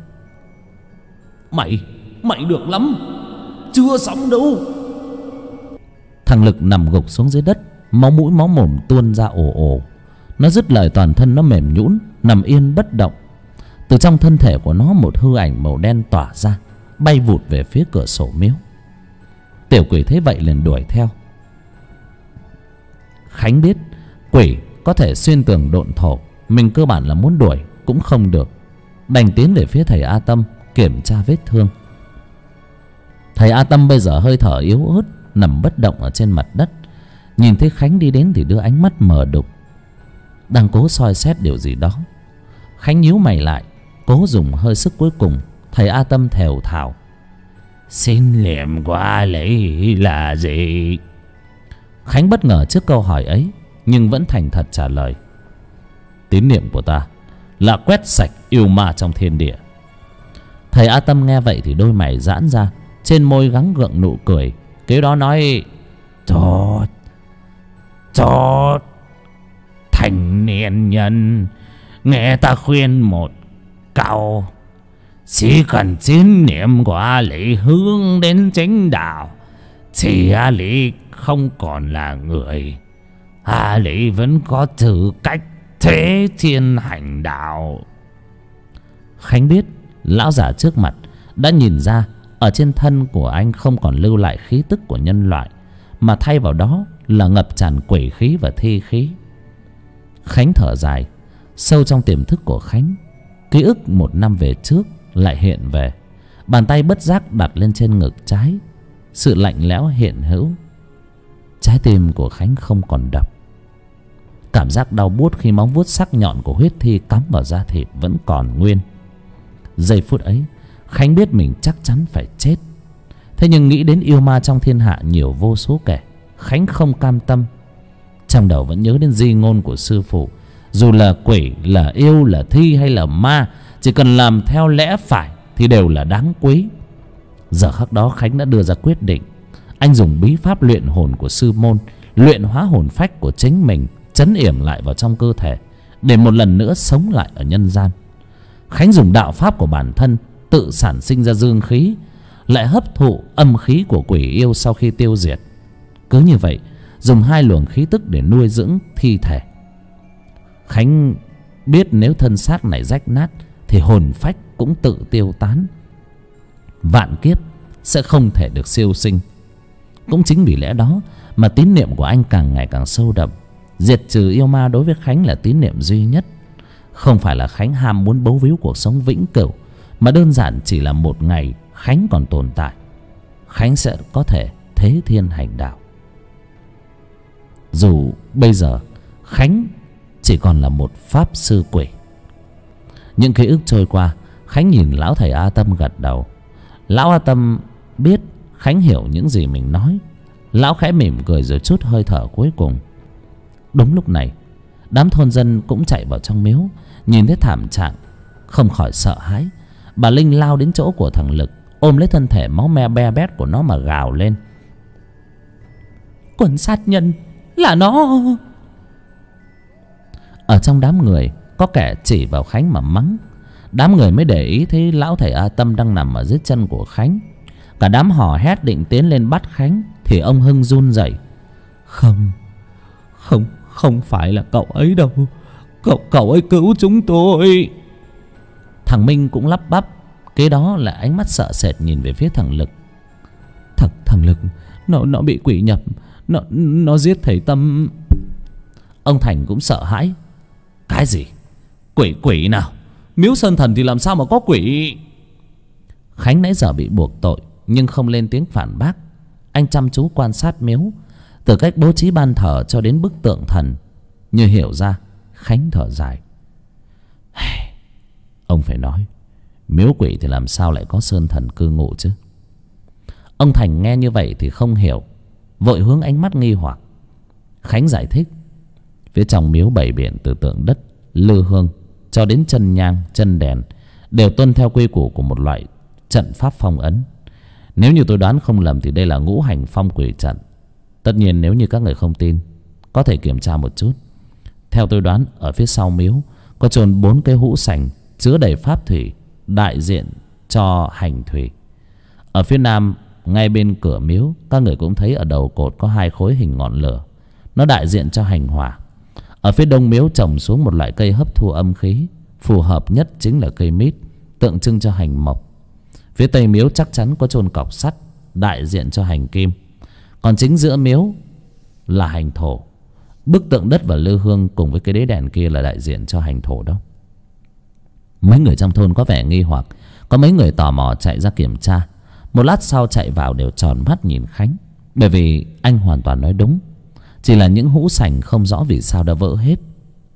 Mày được lắm, chưa xong đâu. Thằng Lực nằm gục xuống dưới đất, máu mũi máu mồm tuôn ra ồ ồ. Nó dứt lời toàn thân nó mềm nhũn, nằm yên bất động. Từ trong thân thể của nó một hư ảnh màu đen tỏa ra, bay vụt về phía cửa sổ miếu. Tiểu quỷ thấy vậy liền đuổi theo. Khánh biết quỷ có thể xuyên tường độn thổ, mình cơ bản là muốn đuổi cũng không được, đành tiến về phía thầy A Tâm kiểm tra vết thương. Thầy A Tâm bây giờ hơi thở yếu ớt, nằm bất động ở trên mặt đất. Nhìn thấy Khánh đi đến thì đưa ánh mắt mờ đục, đang cố soi xét điều gì đó. Khánh nhíu mày lại, cố dùng hơi sức cuối cùng. Thầy A Tâm thều thào: Xin niệm qua lấy là gì? Khánh bất ngờ trước câu hỏi ấy, nhưng vẫn thành thật trả lời: Tín niệm của ta là quét sạch yêu ma trong thiên địa. Thầy A Tâm nghe vậy thì đôi mày giãn ra, trên môi gắng gượng nụ cười, kế đó nói: Cho thành niên nhân, nghe ta khuyên một câu. Chỉ cần tín niệm của A Lý hướng đến chính đạo thì A Lý không còn là người. A Lý vẫn có tư cách thế thiên hành đạo. Khánh biết lão già trước mặt đã nhìn ra ở trên thân của anh không còn lưu lại khí tức của nhân loại, mà thay vào đó là ngập tràn quỷ khí và thi khí. Khánh thở dài. Sâu trong tiềm thức của Khánh, ký ức một năm về trước lại hiện về. Bàn tay bất giác đặt lên trên ngực trái. Sự lạnh lẽo hiện hữu. Trái tim của Khánh không còn đập. Cảm giác đau buốt khi móng vuốt sắc nhọn của huyết thi cắm vào da thịt vẫn còn nguyên. Giây phút ấy Khánh biết mình chắc chắn phải chết. Thế nhưng nghĩ đến yêu ma trong thiên hạ nhiều vô số kể, Khánh không cam tâm. Trong đầu vẫn nhớ đến di ngôn của sư phụ: dù là quỷ, là yêu, là thi hay là ma, chỉ cần làm theo lẽ phải thì đều là đáng quý. Giờ khắc đó Khánh đã đưa ra quyết định. Anh dùng bí pháp luyện hồn của sư môn, luyện hóa hồn phách của chính mình, trấn yểm lại vào trong cơ thể, để một lần nữa sống lại ở nhân gian. Khánh dùng đạo pháp của bản thân tự sản sinh ra dương khí, lại hấp thụ âm khí của quỷ yêu sau khi tiêu diệt. Cứ như vậy, dùng hai luồng khí tức để nuôi dưỡng thi thể. Khánh biết nếu thân xác này rách nát thì hồn phách cũng tự tiêu tán, vạn kiếp sẽ không thể được siêu sinh. Cũng chính vì lẽ đó mà tín niệm của anh càng ngày càng sâu đậm. Diệt trừ yêu ma đối với Khánh là tín niệm duy nhất. Không phải là Khánh ham muốn bấu víu cuộc sống vĩnh cửu, mà đơn giản chỉ là một ngày Khánh còn tồn tại, Khánh sẽ có thể thế thiên hành đạo. Dù bây giờ Khánh chỉ còn là một pháp sư quỷ. Những ký ức trôi qua, Khánh nhìn lão thầy A Tâm gật đầu. Lão A Tâm biết Khánh hiểu những gì mình nói. Lão khẽ mỉm cười rồi trút hơi thở cuối cùng. Đúng lúc này, đám thôn dân cũng chạy vào trong miếu. Nhìn thấy thảm trạng không khỏi sợ hãi. Bà Linh lao đến chỗ của thằng Lực, ôm lấy thân thể máu me be bét của nó mà gào lên: "Quân sát nhân là nó!" Ở trong đám người có kẻ chỉ vào Khánh mà mắng. Đám người mới để ý thấy lão thầy A Tâm đang nằm ở dưới chân của Khánh. Cả đám hò hét định tiến lên bắt Khánh thì ông Hưng run rẩy: Không phải là cậu ấy đâu. Cậu ấy cứu chúng tôi." Thằng Minh cũng lắp bắp. Kế đó là ánh mắt sợ sệt nhìn về phía thằng Lực. Thằng Lực nó bị quỷ nhập. Nó giết thầy Tâm. Ông Thành cũng sợ hãi: "Cái gì? Quỷ nào? Miếu Sơn Thần thì làm sao mà có quỷ?" Khánh nãy giờ bị buộc tội nhưng không lên tiếng phản bác. Anh chăm chú quan sát miếu, từ cách bố trí ban thờ cho đến bức tượng thần. Như hiểu ra, Khánh thở dài: "Ông phải nói, miếu quỷ thì làm sao lại có Sơn Thần cư ngụ chứ?" Ông Thành nghe như vậy thì không hiểu, vội hướng ánh mắt nghi hoặc. Khánh giải thích: "Phía trong miếu bày biện từ tượng đất, lư hương cho đến chân nhang, chân đèn đều tuân theo quy củ của một loại trận pháp phong ấn. Nếu như tôi đoán không lầm thì đây là ngũ hành phong quỷ trận. Tất nhiên nếu như các người không tin, có thể kiểm tra một chút. Theo tôi đoán, ở phía sau miếu có chôn 4 cái hũ sành chứa đầy pháp thủy, đại diện cho hành thủy. Ở phía nam, ngay bên cửa miếu, các người cũng thấy ở đầu cột có 2 khối hình ngọn lửa, nó đại diện cho hành hỏa. Ở phía đông miếu trồng xuống một loại cây hấp thu âm khí, phù hợp nhất chính là cây mít, tượng trưng cho hành mộc. Phía tây miếu chắc chắn có chôn cọc sắt, đại diện cho hành kim. Còn chính giữa miếu là hành thổ. Bức tượng đất và lư hương cùng với cái đế đèn kia là đại diện cho hành thổ đó." Mấy người trong thôn có vẻ nghi hoặc. Có mấy người tò mò chạy ra kiểm tra. Một lát sau chạy vào đều tròn mắt nhìn Khánh, bởi vì anh hoàn toàn nói đúng. Chỉ là những hũ sành không rõ vì sao đã vỡ hết.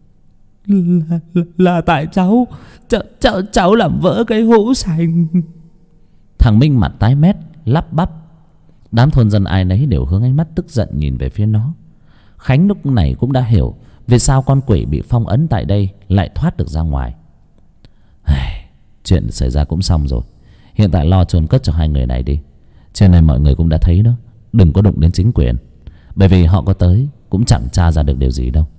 Là tại cháu làm vỡ cái hũ sành." Thằng Minh mặt tái mét lắp bắp. Đám thôn dân ai nấy đều hướng ánh mắt tức giận nhìn về phía nó. Khánh lúc này cũng đã hiểu vì sao con quỷ bị phong ấn tại đây lại thoát được ra ngoài. Chuyện xảy ra cũng xong rồi. Hiện tại lo chôn cất cho 2 người này đi. Trên này mọi người cũng đã thấy đó. Đừng có đụng đến chính quyền, bởi vì họ có tới cũng chẳng tra ra được điều gì đâu.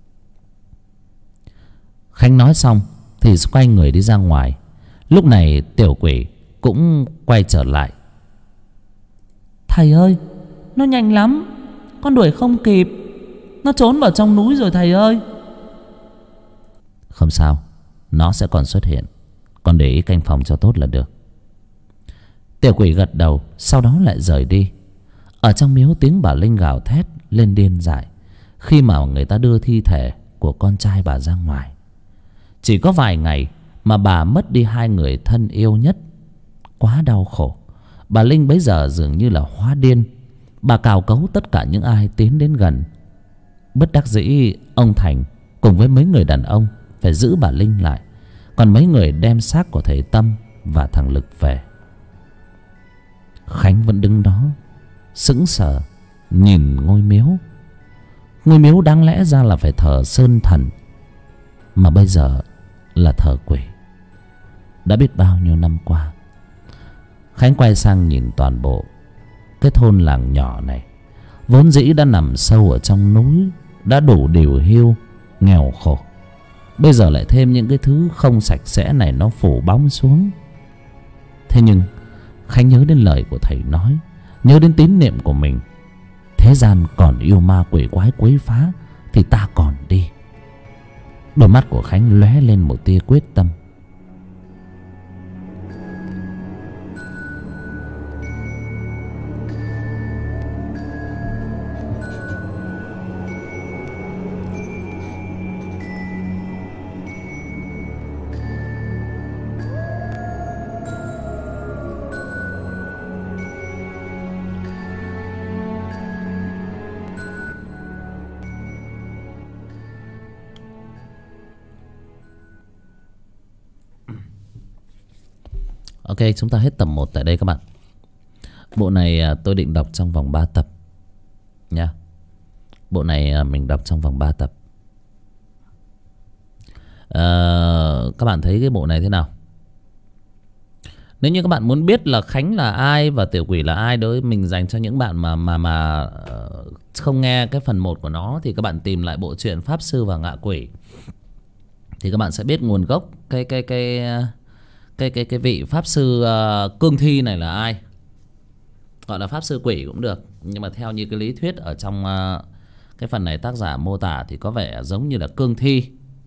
Khánh nói xong thì quay người đi ra ngoài. Lúc này tiểu quỷ cũng quay trở lại: "Thầy ơi, nó nhanh lắm, con đuổi không kịp. Nó trốn vào trong núi rồi thầy ơi." "Không sao, nó sẽ còn xuất hiện. Con để ý canh phòng cho tốt là được." Tiểu quỷ gật đầu, sau đó lại rời đi. Ở trong miếu tiếng bà Linh gào thét lên điên dại khi mà người ta đưa thi thể của con trai bà ra ngoài. Chỉ có vài ngày mà bà mất đi 2 người thân yêu nhất. Quá đau khổ. Bà Linh bấy giờ dường như là hóa điên. Bà cào cấu tất cả những ai tiến đến gần. Bất đắc dĩ, ông Thành cùng với mấy người đàn ông phải giữ bà Linh lại. Còn mấy người đem xác của thầy Tâm và thằng Lực về. Khánh vẫn đứng đó sững sờ nhìn ngôi miếu. Ngôi miếu đáng lẽ ra là phải thờ Sơn Thần, mà bây giờ là thờ quỷ. Đã biết bao nhiêu năm qua. Khánh quay sang nhìn toàn bộ cái thôn làng nhỏ này, vốn dĩ đã nằm sâu ở trong núi, đã đủ điều hiu, nghèo khổ. Bây giờ lại thêm những cái thứ không sạch sẽ này nó phủ bóng xuống. Thế nhưng Khánh nhớ đến lời của thầy nói, nhớ đến tín niệm của mình. Thế gian còn yêu ma quỷ quái quấy phá thì ta còn đi. Đôi mắt của Khánh lóe lên một tia quyết tâm. chúng ta hết tập 1 tại đây các bạn. Bộ này tôi định đọc trong vòng 3 tập nha. Bộ này mình đọc trong vòng 3 tập. Các bạn thấy cái bộ này thế nào? Nếu như các bạn muốn biết là Khánh là ai và Tiểu Quỷ là ai, đối mình dành cho những bạn mà không nghe cái phần 1 của nó, thì các bạn tìm lại bộ truyện Pháp Sư và Ngạ Quỷ, thì các bạn sẽ biết nguồn gốc cái vị Pháp Sư cương thi này là ai. Gọi là Pháp Sư Quỷ cũng được, nhưng mà theo như cái lý thuyết ở trong cái phần này tác giả mô tả thì có vẻ giống như là cương thi.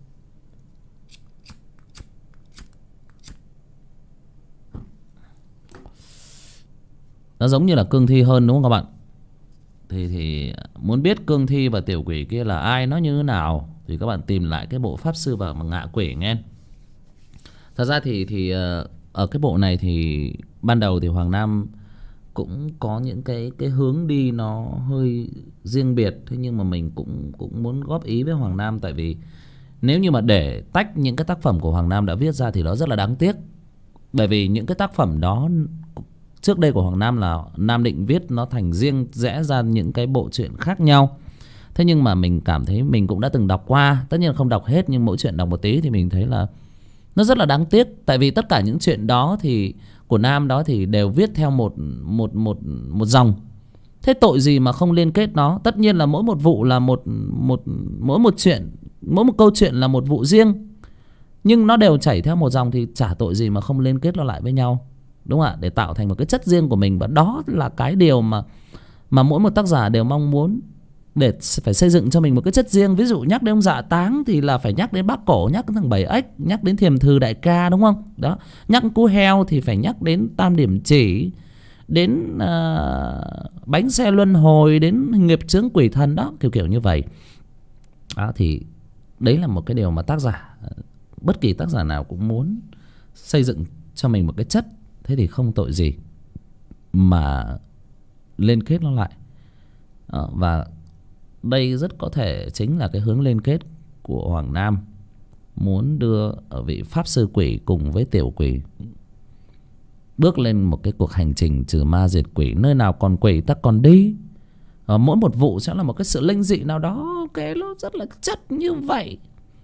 Nó giống như là cương thi hơn, đúng không các bạn? Thì muốn biết cương thi và Tiểu Quỷ kia là ai, nó như thế nào, thì các bạn tìm lại cái bộ Pháp Sư và Ngạ Quỷ nghe. Thật ra thì ở cái bộ này thì ban đầu thì Hoàng Nam cũng có những cái hướng đi nó hơi riêng biệt. Thế nhưng mà mình cũng muốn góp ý với Hoàng Nam, tại vì nếu như mà để tách những cái tác phẩm của Hoàng Nam đã viết ra thì nó rất là đáng tiếc. Bởi vì những cái tác phẩm đó trước đây của Hoàng Nam là Nam định viết nó thành riêng rẽ ra những cái bộ truyện khác nhau. Thế nhưng mà mình cảm thấy mình cũng đã từng đọc qua, tất nhiên là không đọc hết, nhưng mỗi chuyện đọc một tí thì mình thấy là nó rất là đáng tiếc. Tại vì tất cả những chuyện đó thì của Nam đó thì đều viết theo một dòng. Thế tội gì mà không liên kết nó? Tất nhiên là mỗi một vụ là mỗi một chuyện, mỗi một câu chuyện là một vụ riêng, nhưng nó đều chảy theo một dòng thì chả tội gì mà không liên kết nó lại với nhau, đúng không ạ? Để tạo thành một cái chất riêng của mình. Và đó là cái điều mà mỗi một tác giả đều mong muốn, để phải xây dựng cho mình một cái chất riêng. Ví dụ nhắc đến ông Dạ Táng thì là phải nhắc đến Bác Cổ, nhắc đến thằng Bảy Ếch, nhắc đến Thiềm Thừ Đại Ca, đúng không? Đó. Nhắc Cú Heo thì phải nhắc đến Tam Điểm Chỉ, đến Bánh Xe Luân Hồi, đến Nghiệp Chướng Quỷ Thần đó, kiểu như vậy. Đó, thì đấy là một cái điều mà bất kỳ tác giả nào cũng muốn xây dựng cho mình một cái chất. Thế thì không tội gì mà liên kết nó lại. Và đây rất có thể chính là cái hướng liên kết của Hoàng Nam, muốn đưa ở vị Pháp Sư Quỷ cùng với Tiểu Quỷ bước lên một cái cuộc hành trình trừ ma diệt quỷ. Nơi nào còn quỷ ta còn đi. Mỗi một vụ sẽ là một cái sự linh dị nào đó, cái nó rất là chất như vậy.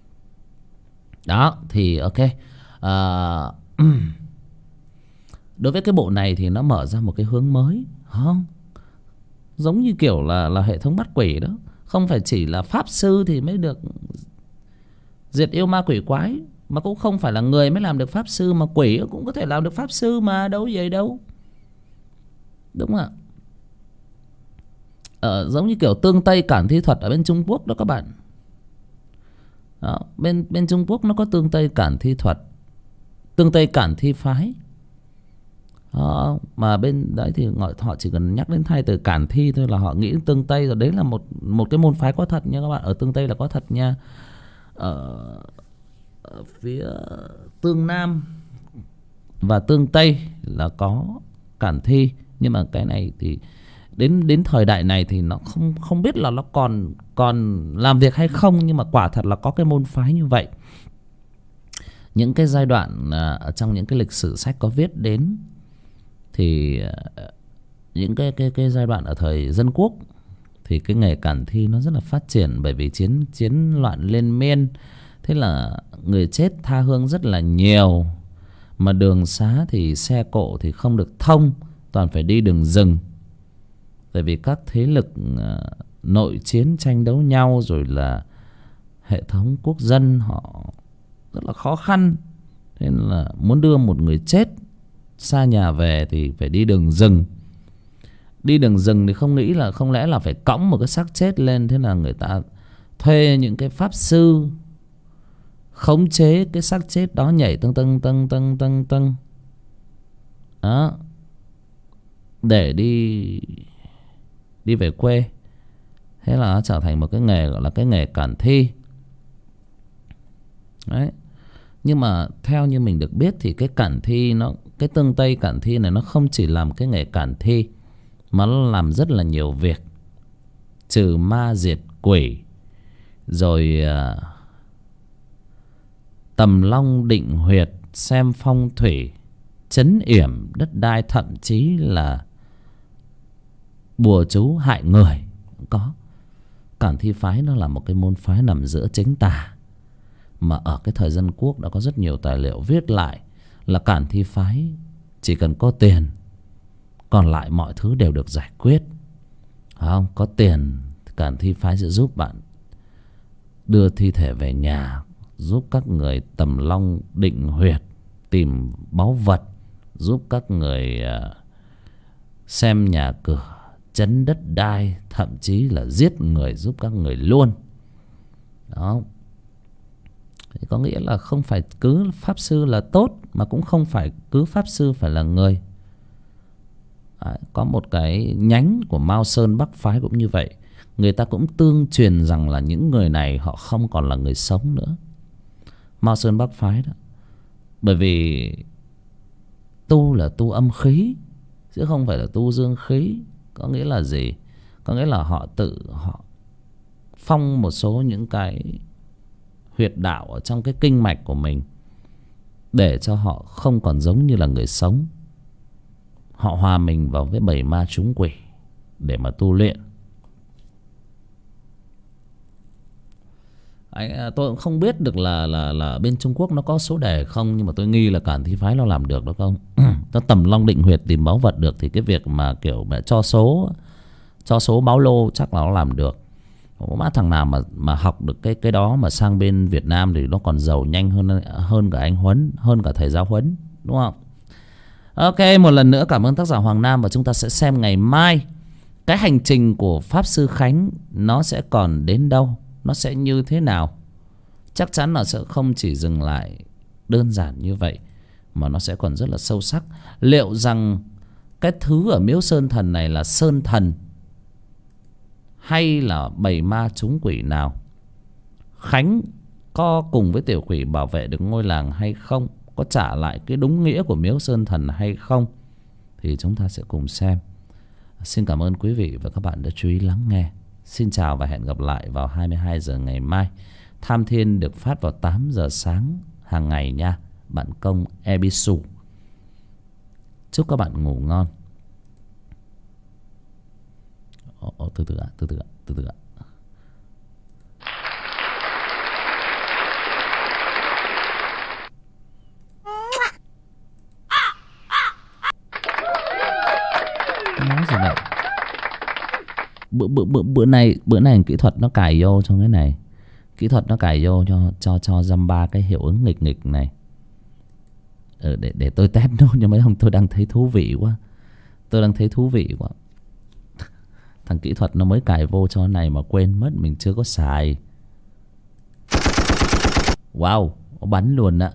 Đó thì ok. Đối với cái bộ này thì nó mở ra một cái hướng mới, không? Giống như kiểu là hệ thống bắt quỷ đó. Không phải chỉ là Pháp Sư thì mới được diệt yêu ma quỷ quái, mà cũng không phải là người mới làm được Pháp Sư, mà quỷ cũng có thể làm được Pháp Sư mà, đâu vậy đâu. Đúng không ạ? Giống như kiểu tương Tây Cản Thi Thuật ở bên Trung Quốc đó các bạn. Đó, bên Trung Quốc nó có tương Tây Cản Thi Thuật, tương Tây Cản Thi Phái. Mà bên đấy thì họ chỉ cần nhắc đến hai từ Cản Thi thôi là họ nghĩ đến tương Tây rồi. Đấy là một cái môn phái có thật nha các bạn. Ở tương Tây là có thật nha. Ở phía tương Nam và tương Tây là có Cản Thi. Nhưng mà cái này thì đến thời đại này thì nó không biết là nó còn làm việc hay không, nhưng mà quả thật là có cái môn phái như vậy. Những cái giai đoạn ở trong những cái lịch sử sách có viết đến thì những cái giai đoạn ở thời dân quốc thì cái nghề Cản Thi nó rất là phát triển, bởi vì chiến loạn liên miên. Thế là người chết tha hương rất là nhiều, mà đường xá thì xe cộ thì không được thông, toàn phải đi đường rừng. Tại vì các thế lực nội chiến tranh đấu nhau, rồi là hệ thống quốc dân họ rất là khó khăn. Thế nên là muốn đưa một người chết xa nhà về thì phải đi đường rừng. Đi đường rừng thì không lẽ là phải cõng một cái xác chết lên. Thế là người ta thuê những cái Pháp Sư khống chế cái xác chết đó nhảy tâng đó, để đi về quê. Thế là nó trở thành một cái nghề gọi là cái nghề Cản Thi. Đấy. Nhưng mà theo như mình được biết thì cái Cản Thi cái tương Tây Cản Thi này nó không chỉ làm cái nghề Cản Thi, mà nó làm rất là nhiều việc. Trừ ma diệt quỷ, rồi tầm long định huyệt, xem phong thủy, trấn yểm đất đai, thậm chí là bùa chú hại người cũng có. Cản Thi phái nó là một cái môn phái nằm giữa chính tà, mà ở cái thời Dân Quốc đã có rất nhiều tài liệu viết lại là Cản Thi phái chỉ cần có tiền, còn lại mọi thứ đều được giải quyết. Không có tiền, Cản Thi phái sẽ giúp bạn đưa thi thể về nhà, giúp các người tầm long định huyệt, tìm báu vật, giúp các người xem nhà cửa, chấn đất đai, thậm chí là giết người giúp các người luôn. Đó. Thì có nghĩa là không phải cứ pháp sư là tốt, mà cũng không phải cứ pháp sư phải là người. Có một cái nhánh của Mao Sơn Bắc phái cũng như vậy. Người ta cũng tương truyền rằng là những người này họ không còn là người sống nữa. Mao Sơn Bắc phái đó. Bởi vì tu là tu âm khí, chứ không phải là tu dương khí. Có nghĩa là gì? Có nghĩa là họ phong một số những cái huyệt đạo ở trong cái kinh mạch của mình, để cho họ không còn giống như là người sống. Họ hòa mình vào với bầy ma trúng quỷ để mà tu luyện. Tôi cũng không biết được là bên Trung Quốc nó có số đề không, nhưng mà tôi nghi là Cản Thi phái nó làm được đó không. Nó tầm long định huyệt tìm báu vật được, thì cái việc mà kiểu mẹ cho số báo lô chắc là nó làm được. Có má thằng nào mà học được cái đó mà sang bên Việt Nam thì nó còn giàu nhanh hơn cả anh Huấn, hơn cả thầy giáo Huấn, đúng không? Ok, một lần nữa cảm ơn tác giả Hoàng Nam, và chúng ta sẽ xem ngày mai cái hành trình của Pháp Sư Khánh nó sẽ còn đến đâu, nó sẽ như thế nào. Chắc chắn là sẽ không chỉ dừng lại đơn giản như vậy, mà nó sẽ còn rất là sâu sắc. Liệu rằng cái thứ ở miếu Sơn Thần này là Sơn Thần hay là bầy ma trúng quỷ nào? Khánh có cùng với tiểu quỷ bảo vệ được ngôi làng hay không? Có trả lại cái đúng nghĩa của miếu Sơn Thần hay không? Thì chúng ta sẽ cùng xem. Xin cảm ơn quý vị và các bạn đã chú ý lắng nghe. Xin chào và hẹn gặp lại vào 22 giờ ngày mai. Tham Thiên được phát vào 8 giờ sáng hàng ngày nha. Bạn Công Ebisu. Chúc các bạn ngủ ngon. Từ từ ạ. Nói gì vậy? Bữa này kỹ thuật nó cài vô trong cái này. Kỹ thuật nó cài vô cho dăm ba cái hiệu ứng nghịch này. Để tôi test nốt cho mấy ông. Tôi đang thấy thú vị quá. Thằng kỹ thuật nó mới cài vô cho này mà quên mất mình chưa có xài. Wow, nó bắn luôn ạ.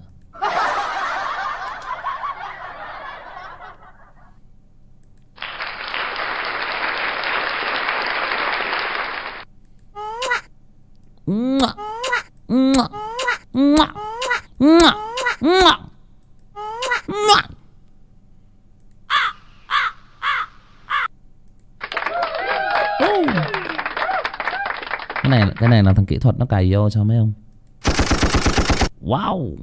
Cái này là thằng kỹ thuật nó cài vô cho mấy ông. Wow.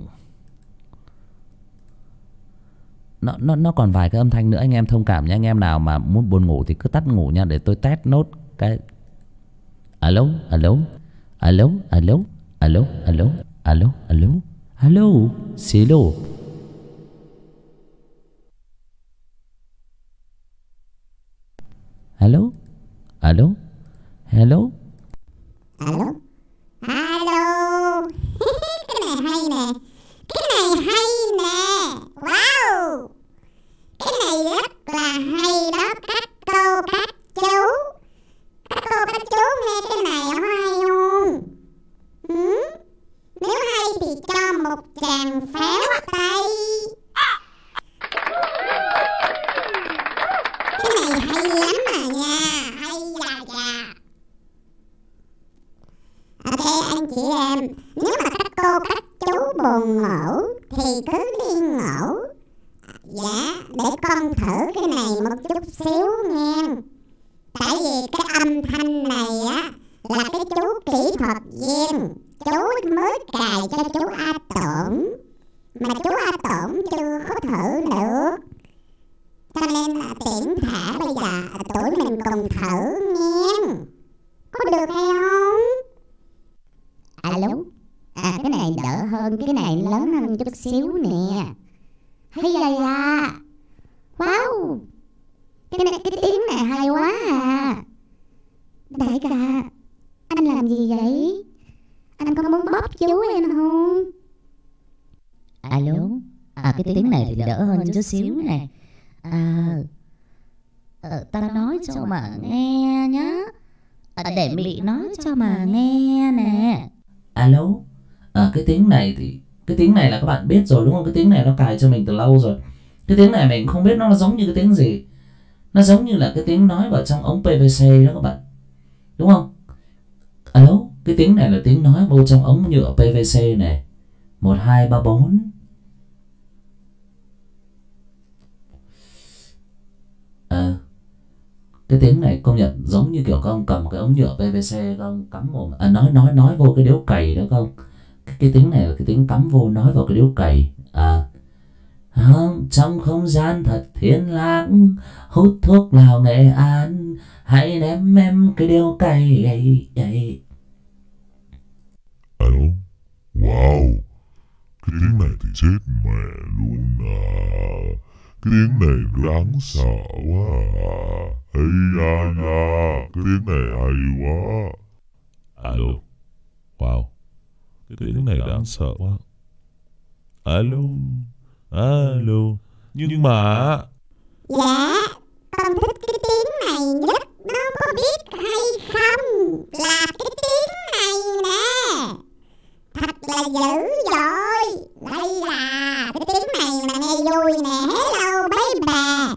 Nó còn vài cái âm thanh nữa, anh em thông cảm nha. Anh em nào mà muốn buồn ngủ thì cứ tắt ngủ nha, để tôi test nốt cái. Alo. Xí lô. Hello. Alo. Cái này hay nè. Wow. Cái này rất là hay đó các cô các chú. Các cô các chú nghe cái này hay không? Nếu hay thì cho một tràng pháo tay. Cái này hay lắm à nha. Hay là. Ok anh chị em, nếu mà các cô các chú buồn ngủ thì cứ đi ngủ. Dạ, để con thử cái này một chút xíu nha. Tại vì cái âm thanh này á là cái chú kỹ thuật viên, chú mới cài cho chú A Tổn. mà chú A Tổn chưa có thử được. Cho nên là tiện thể bây giờ tụi mình cùng thử nghe. Có được hay không? Alo. Cái này đỡ hơn, cái này lớn hơn chút xíu nè. Hay da. Wow. Cái tiếng này hay quá à. Đại ca, anh làm gì vậy? Anh có muốn bóp chú em không? Alo. Cái tiếng này thì đỡ hơn chút xíu nè. Tao nói cho mà nghe nhá. Để Mị nói cho mà nghe nè. Alo. Cái tiếng này thì cái tiếng này là các bạn biết rồi đúng không? Cái tiếng này nó cài cho mình từ lâu rồi. Cái tiếng này mình không biết nó giống như cái tiếng gì. Nó giống như là cái tiếng nói vào trong ống PVC đó các bạn, đúng không? Alo. Cái tiếng này là tiếng nói vô trong ống nhựa PVC này. 1, 2, 3, 4. Cái tiếng này công nhận giống như kiểu các ông cầm cái ống nhựa PVC các ông cắm mồm nói vô cái điếu cày đó không? Cái tiếng này là cái tiếng cắm vô nói vào cái điếu cày. Trong không gian thật thiên lãng, hút thuốc lào Nghệ An, hãy ném em cái điếu cày ấy. Alo. Wow. Cái tiếng này thì chết mẹ luôn à. Cái tiếng này đáng sợ quá à. Ây da, cái tiếng này hay quá. Alo. Wow. Cái tiếng này đáng sợ quá. Alo. Nhưng mà Dạ, con thích cái tiếng này nhất. Nó có biết hay không? Là cái tiếng này nè. Thật là dữ dội. Đây là cái tiếng này mà nghe vui nè. Hello baby.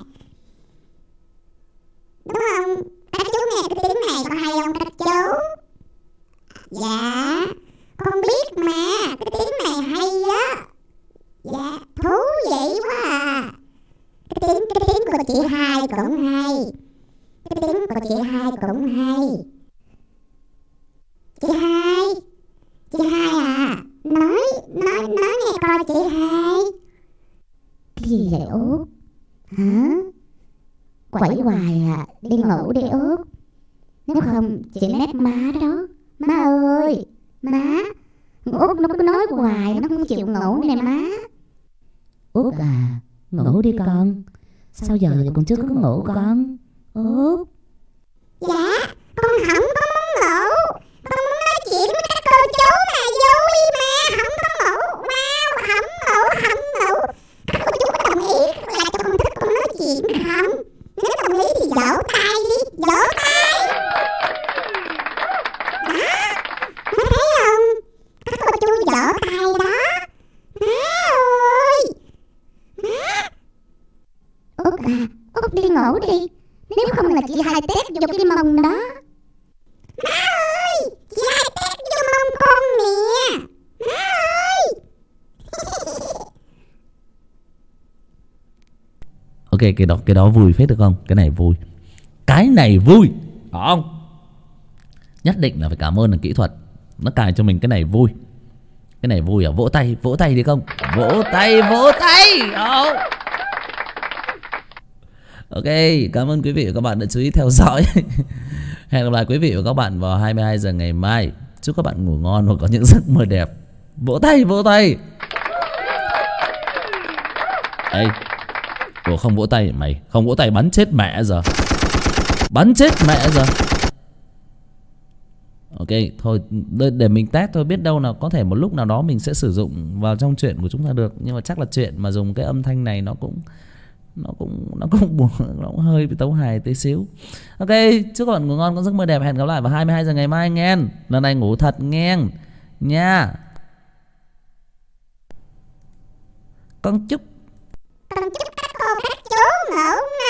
Đúng không? Các chú nghe cái tiếng này có hay không các chú? Dạ, con biết mà. Cái tiếng này hay đó. Dạ, thú vị quá à. Cái tiếng của chị Hai cũng hay. Cái tiếng của chị Hai cũng hay. Chị Hai à. Nói nghe coi chị Hai. Cái gì vậy Út? Hả? Quẩy hoài à. Đi ngủ đi Út. Nếu không chị nét má đó. Má ơi. Má. Út nó cứ nói hoài. Nó không chịu ngủ nè má. Út à, ngủ đi con. Sao giờ thì con chưa có ngủ con? Út. Dạ, con không có muốn ngủ. Con muốn nói chuyện với các cô chú mà vui mà. Không có ngủ. Wow, không ngủ. Các cô chú có đồng ý là cho con thích con nói chuyện không? Nếu đồng ý thì vỗ tay đi. Vỗ tay. Đó, có thấy không? Các cô chú vỗ tay đó. Út à, Út đi ngủ đi. Nếu không là chị Hai tét vô cái mông đó. Má ơi, chị Hai tét vô mông con nè. Má ơi. Ok, cái đó vui phết được không? Cái này vui. Cái này vui, phải không? Nhất định là phải cảm ơn là kỹ thuật. Nó cài cho mình cái này vui. Cái này vui à? Vỗ tay đi không? Vỗ tay. Không. Ok, cảm ơn quý vị và các bạn đã chú ý theo dõi. Hẹn gặp lại quý vị và các bạn vào 22 giờ ngày mai. Chúc các bạn ngủ ngon và có những giấc mơ đẹp. Vỗ tay. Ê, ủa không vỗ tay mày? Không vỗ tay bắn chết mẹ giờ. Ok, thôi để mình test thôi. Biết đâu nào có thể một lúc nào đó mình sẽ sử dụng vào trong chuyện của chúng ta được. Nhưng mà chắc là chuyện mà dùng cái âm thanh này nó cũng buồn, nó cũng hơi bị tấu hài tí xíu. Ok, chúc các bạn ngủ ngon, có giấc mơ đẹp. Hẹn gặp lại vào 22 giờ ngày mai nghe. Lần này ngủ thật nghe nha. Con chúc các cô các chú ngủ ngon.